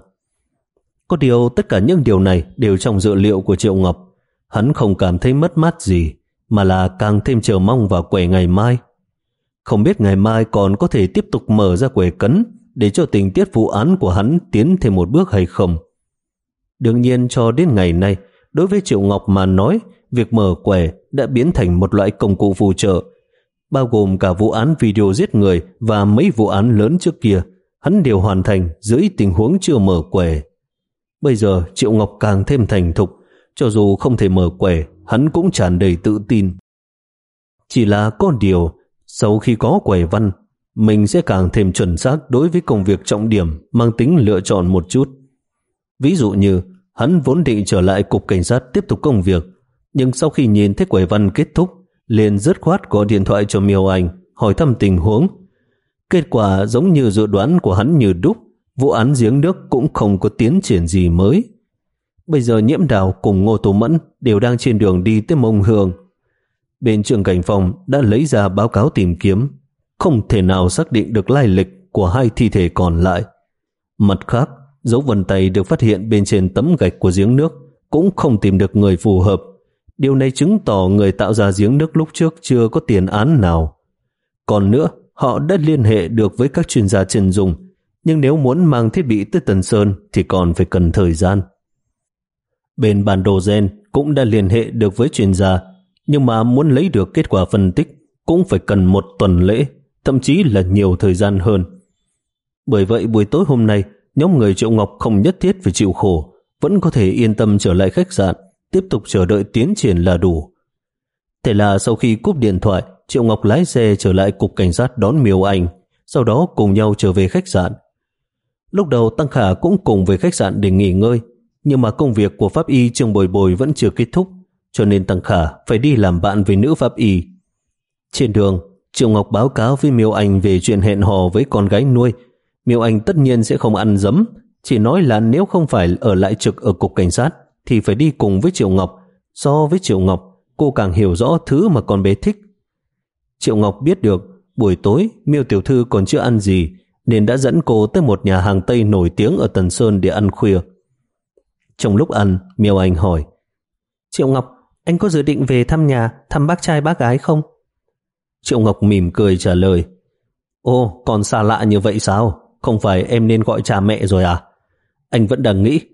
Có điều tất cả những điều này đều trong dự liệu của Triệu Ngọc. Hắn không cảm thấy mất mát gì, mà là càng thêm chờ mong vào quẻ ngày mai. Không biết ngày mai còn có thể tiếp tục mở ra quẻ cấn để cho tình tiết vụ án của hắn tiến thêm một bước hay không. Đương nhiên cho đến ngày nay, đối với Triệu Ngọc mà nói, việc mở quẻ đã biến thành một loại công cụ phụ trợ, bao gồm cả vụ án video giết người và mấy vụ án lớn trước kia, hắn đều hoàn thành dưới tình huống chưa mở quẻ. Bây giờ Triệu Ngọc càng thêm thành thục, cho dù không thể mở quẻ, hắn cũng tràn đầy tự tin. Chỉ là có điều, sau khi có quẻ văn, mình sẽ càng thêm chuẩn xác đối với công việc trọng điểm mang tính lựa chọn một chút. Ví dụ như, hắn vốn định trở lại cục cảnh sát tiếp tục công việc, nhưng sau khi nhìn thấy quẻ văn kết thúc, liền dứt khoát gọi điện thoại cho Miêu Anh, hỏi thăm tình huống. Kết quả giống như dự đoán của hắn như đúc, vụ án giếng nước cũng không có tiến triển gì mới. Bây giờ Nhiễm Đào cùng Ngô Tô Mẫn đều đang trên đường đi tới Mông Hương. Bên trưởng cảnh phòng đã lấy ra báo cáo tìm kiếm, không thể nào xác định được lai lịch của hai thi thể còn lại. Mặt khác, dấu vân tay được phát hiện bên trên tấm gạch của giếng nước cũng không tìm được người phù hợp. Điều này chứng tỏ người tạo ra giếng nước lúc trước chưa có tiền án nào. Còn nữa, họ đã liên hệ được với các chuyên gia chân dung, nhưng nếu muốn mang thiết bị tới Tần Sơn thì còn phải cần thời gian. Bên bản đồ gen cũng đã liên hệ được với chuyên gia, nhưng mà muốn lấy được kết quả phân tích cũng phải cần một tuần lễ, thậm chí là nhiều thời gian hơn. Bởi vậy buổi tối hôm nay, nhóm người Triệu Ngọc không nhất thiết phải chịu khổ, vẫn có thể yên tâm trở lại khách sạn, tiếp tục chờ đợi tiến triển là đủ. Thế là sau khi cúp điện thoại, Triệu Ngọc lái xe trở lại cục cảnh sát đón Miêu Anh, sau đó cùng nhau trở về khách sạn. Lúc đầu Tăng Khả cũng cùng về khách sạn để nghỉ ngơi, nhưng mà công việc của pháp y Trương Bồi Bồi vẫn chưa kết thúc, cho nên Tăng Khả phải đi làm bạn với nữ pháp y. Trên đường, Triệu Ngọc báo cáo với Miêu Anh về chuyện hẹn hò với con gái nuôi. Miêu Anh tất nhiên sẽ không ăn dấm, chỉ nói là nếu không phải ở lại trực ở cục cảnh sát thì phải đi cùng với Triệu Ngọc. So với Triệu Ngọc, cô càng hiểu rõ thứ mà con bé thích. Triệu Ngọc biết được buổi tối Miêu tiểu thư còn chưa ăn gì, nên đã dẫn cô tới một nhà hàng Tây nổi tiếng ở Tần Sơn để ăn khuya. Trong lúc ăn, Miêu Anh hỏi: Triệu Ngọc, anh có dự định về thăm nhà, thăm bác trai bác gái không? Triệu Ngọc mỉm cười trả lời: Ô, còn xa lạ như vậy sao? Không phải em nên gọi cha mẹ rồi à? Anh vẫn đang nghĩ,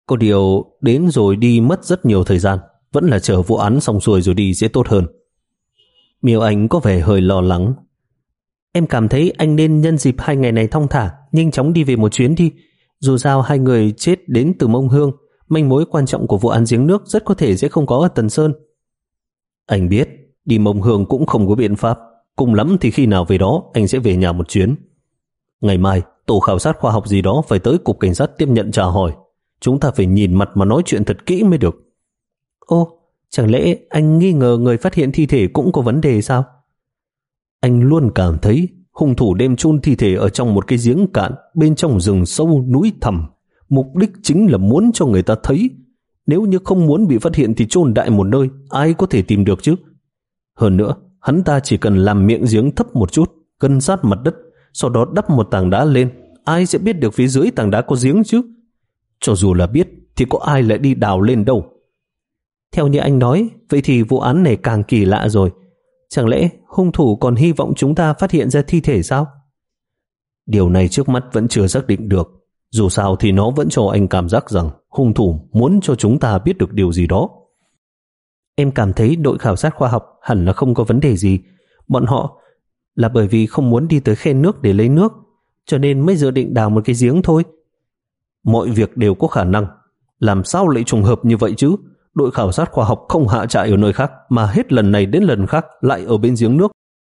Có điều đến rồi đi mất rất nhiều thời gian, vẫn là chờ vụ án xong xuôi rồi đi sẽ tốt hơn. Miêu Anh có vẻ hơi lo lắng. Em cảm thấy anh nên nhân dịp hai ngày này thong thả, nhanh chóng đi về một chuyến đi. Dù sao hai người chết đến từ Mông Hương, manh mối quan trọng của vụ án giếng nước rất có thể sẽ không có ở Tần Sơn. Anh biết, đi Mông Hương cũng không có biện pháp. Cùng lắm thì khi nào về đó anh sẽ về nhà một chuyến. Ngày mai, tổ khảo sát khoa học gì đó phải tới cục cảnh sát tiếp nhận trả hỏi. Chúng ta phải nhìn mặt mà nói chuyện thật kỹ mới được. Ô, chẳng lẽ anh nghi ngờ người phát hiện thi thể cũng có vấn đề sao? Anh luôn cảm thấy hung thủ đem chôn thi thể ở trong một cái giếng cạn bên trong rừng sâu núi thẳm. Mục đích chính là muốn cho người ta thấy. Nếu như không muốn bị phát hiện thì chôn đại một nơi, ai có thể tìm được chứ? Hơn nữa, hắn ta chỉ cần làm miệng giếng thấp một chút, cân sát mặt đất, sau đó đắp một tảng đá lên. Ai sẽ biết được phía dưới tảng đá có giếng chứ? Cho dù là biết thì có ai lại đi đào lên đâu. Theo như anh nói, vậy thì vụ án này càng kỳ lạ rồi. Chẳng lẽ hung thủ còn hy vọng chúng ta phát hiện ra thi thể sao? Điều này trước mắt vẫn chưa xác định được. Dù sao thì nó vẫn cho anh cảm giác rằng hung thủ muốn cho chúng ta biết được điều gì đó. Em cảm thấy đội khảo sát khoa học hẳn là không có vấn đề gì. Bọn họ là bởi vì không muốn đi tới khe nước để lấy nước, cho nên mới dự định đào một cái giếng thôi. Mọi việc đều có khả năng. Làm sao lại trùng hợp như vậy chứ? Đội khảo sát khoa học không hạ trại ở nơi khác, mà hết lần này đến lần khác lại ở bên giếng nước.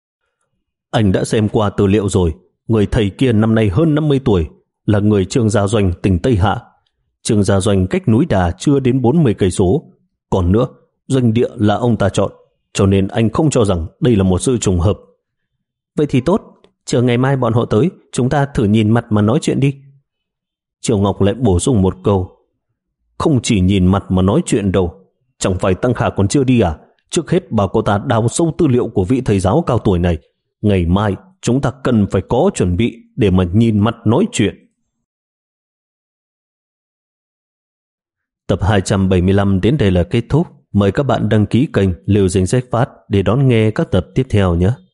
Anh đã xem qua tư liệu rồi. Người thầy kia năm nay hơn năm mươi tuổi, là người Trương Gia Doanh tỉnh Tây Hạ. Trương Gia Doanh cách núi Đà chưa đến bốn mươi cây số. Còn nữa, doanh địa là ông ta chọn, cho nên anh không cho rằng đây là một sự trùng hợp. Vậy thì tốt, chờ ngày mai bọn họ tới, chúng ta thử nhìn mặt mà nói chuyện đi. Triệu Ngọc lại bổ sung một câu. Không chỉ nhìn mặt mà nói chuyện đâu. Chẳng phải Tăng Khả còn chưa đi à? Trước hết bảo cô ta đào sâu tư liệu của vị thầy giáo cao tuổi này. Ngày mai chúng ta cần phải có chuẩn bị để mà nhìn mặt nói chuyện. Tập hai trăm bảy mươi lăm đến đây là kết thúc. Mời các bạn đăng ký kênh Liều Danh Sách Phát để đón nghe các tập tiếp theo nhé.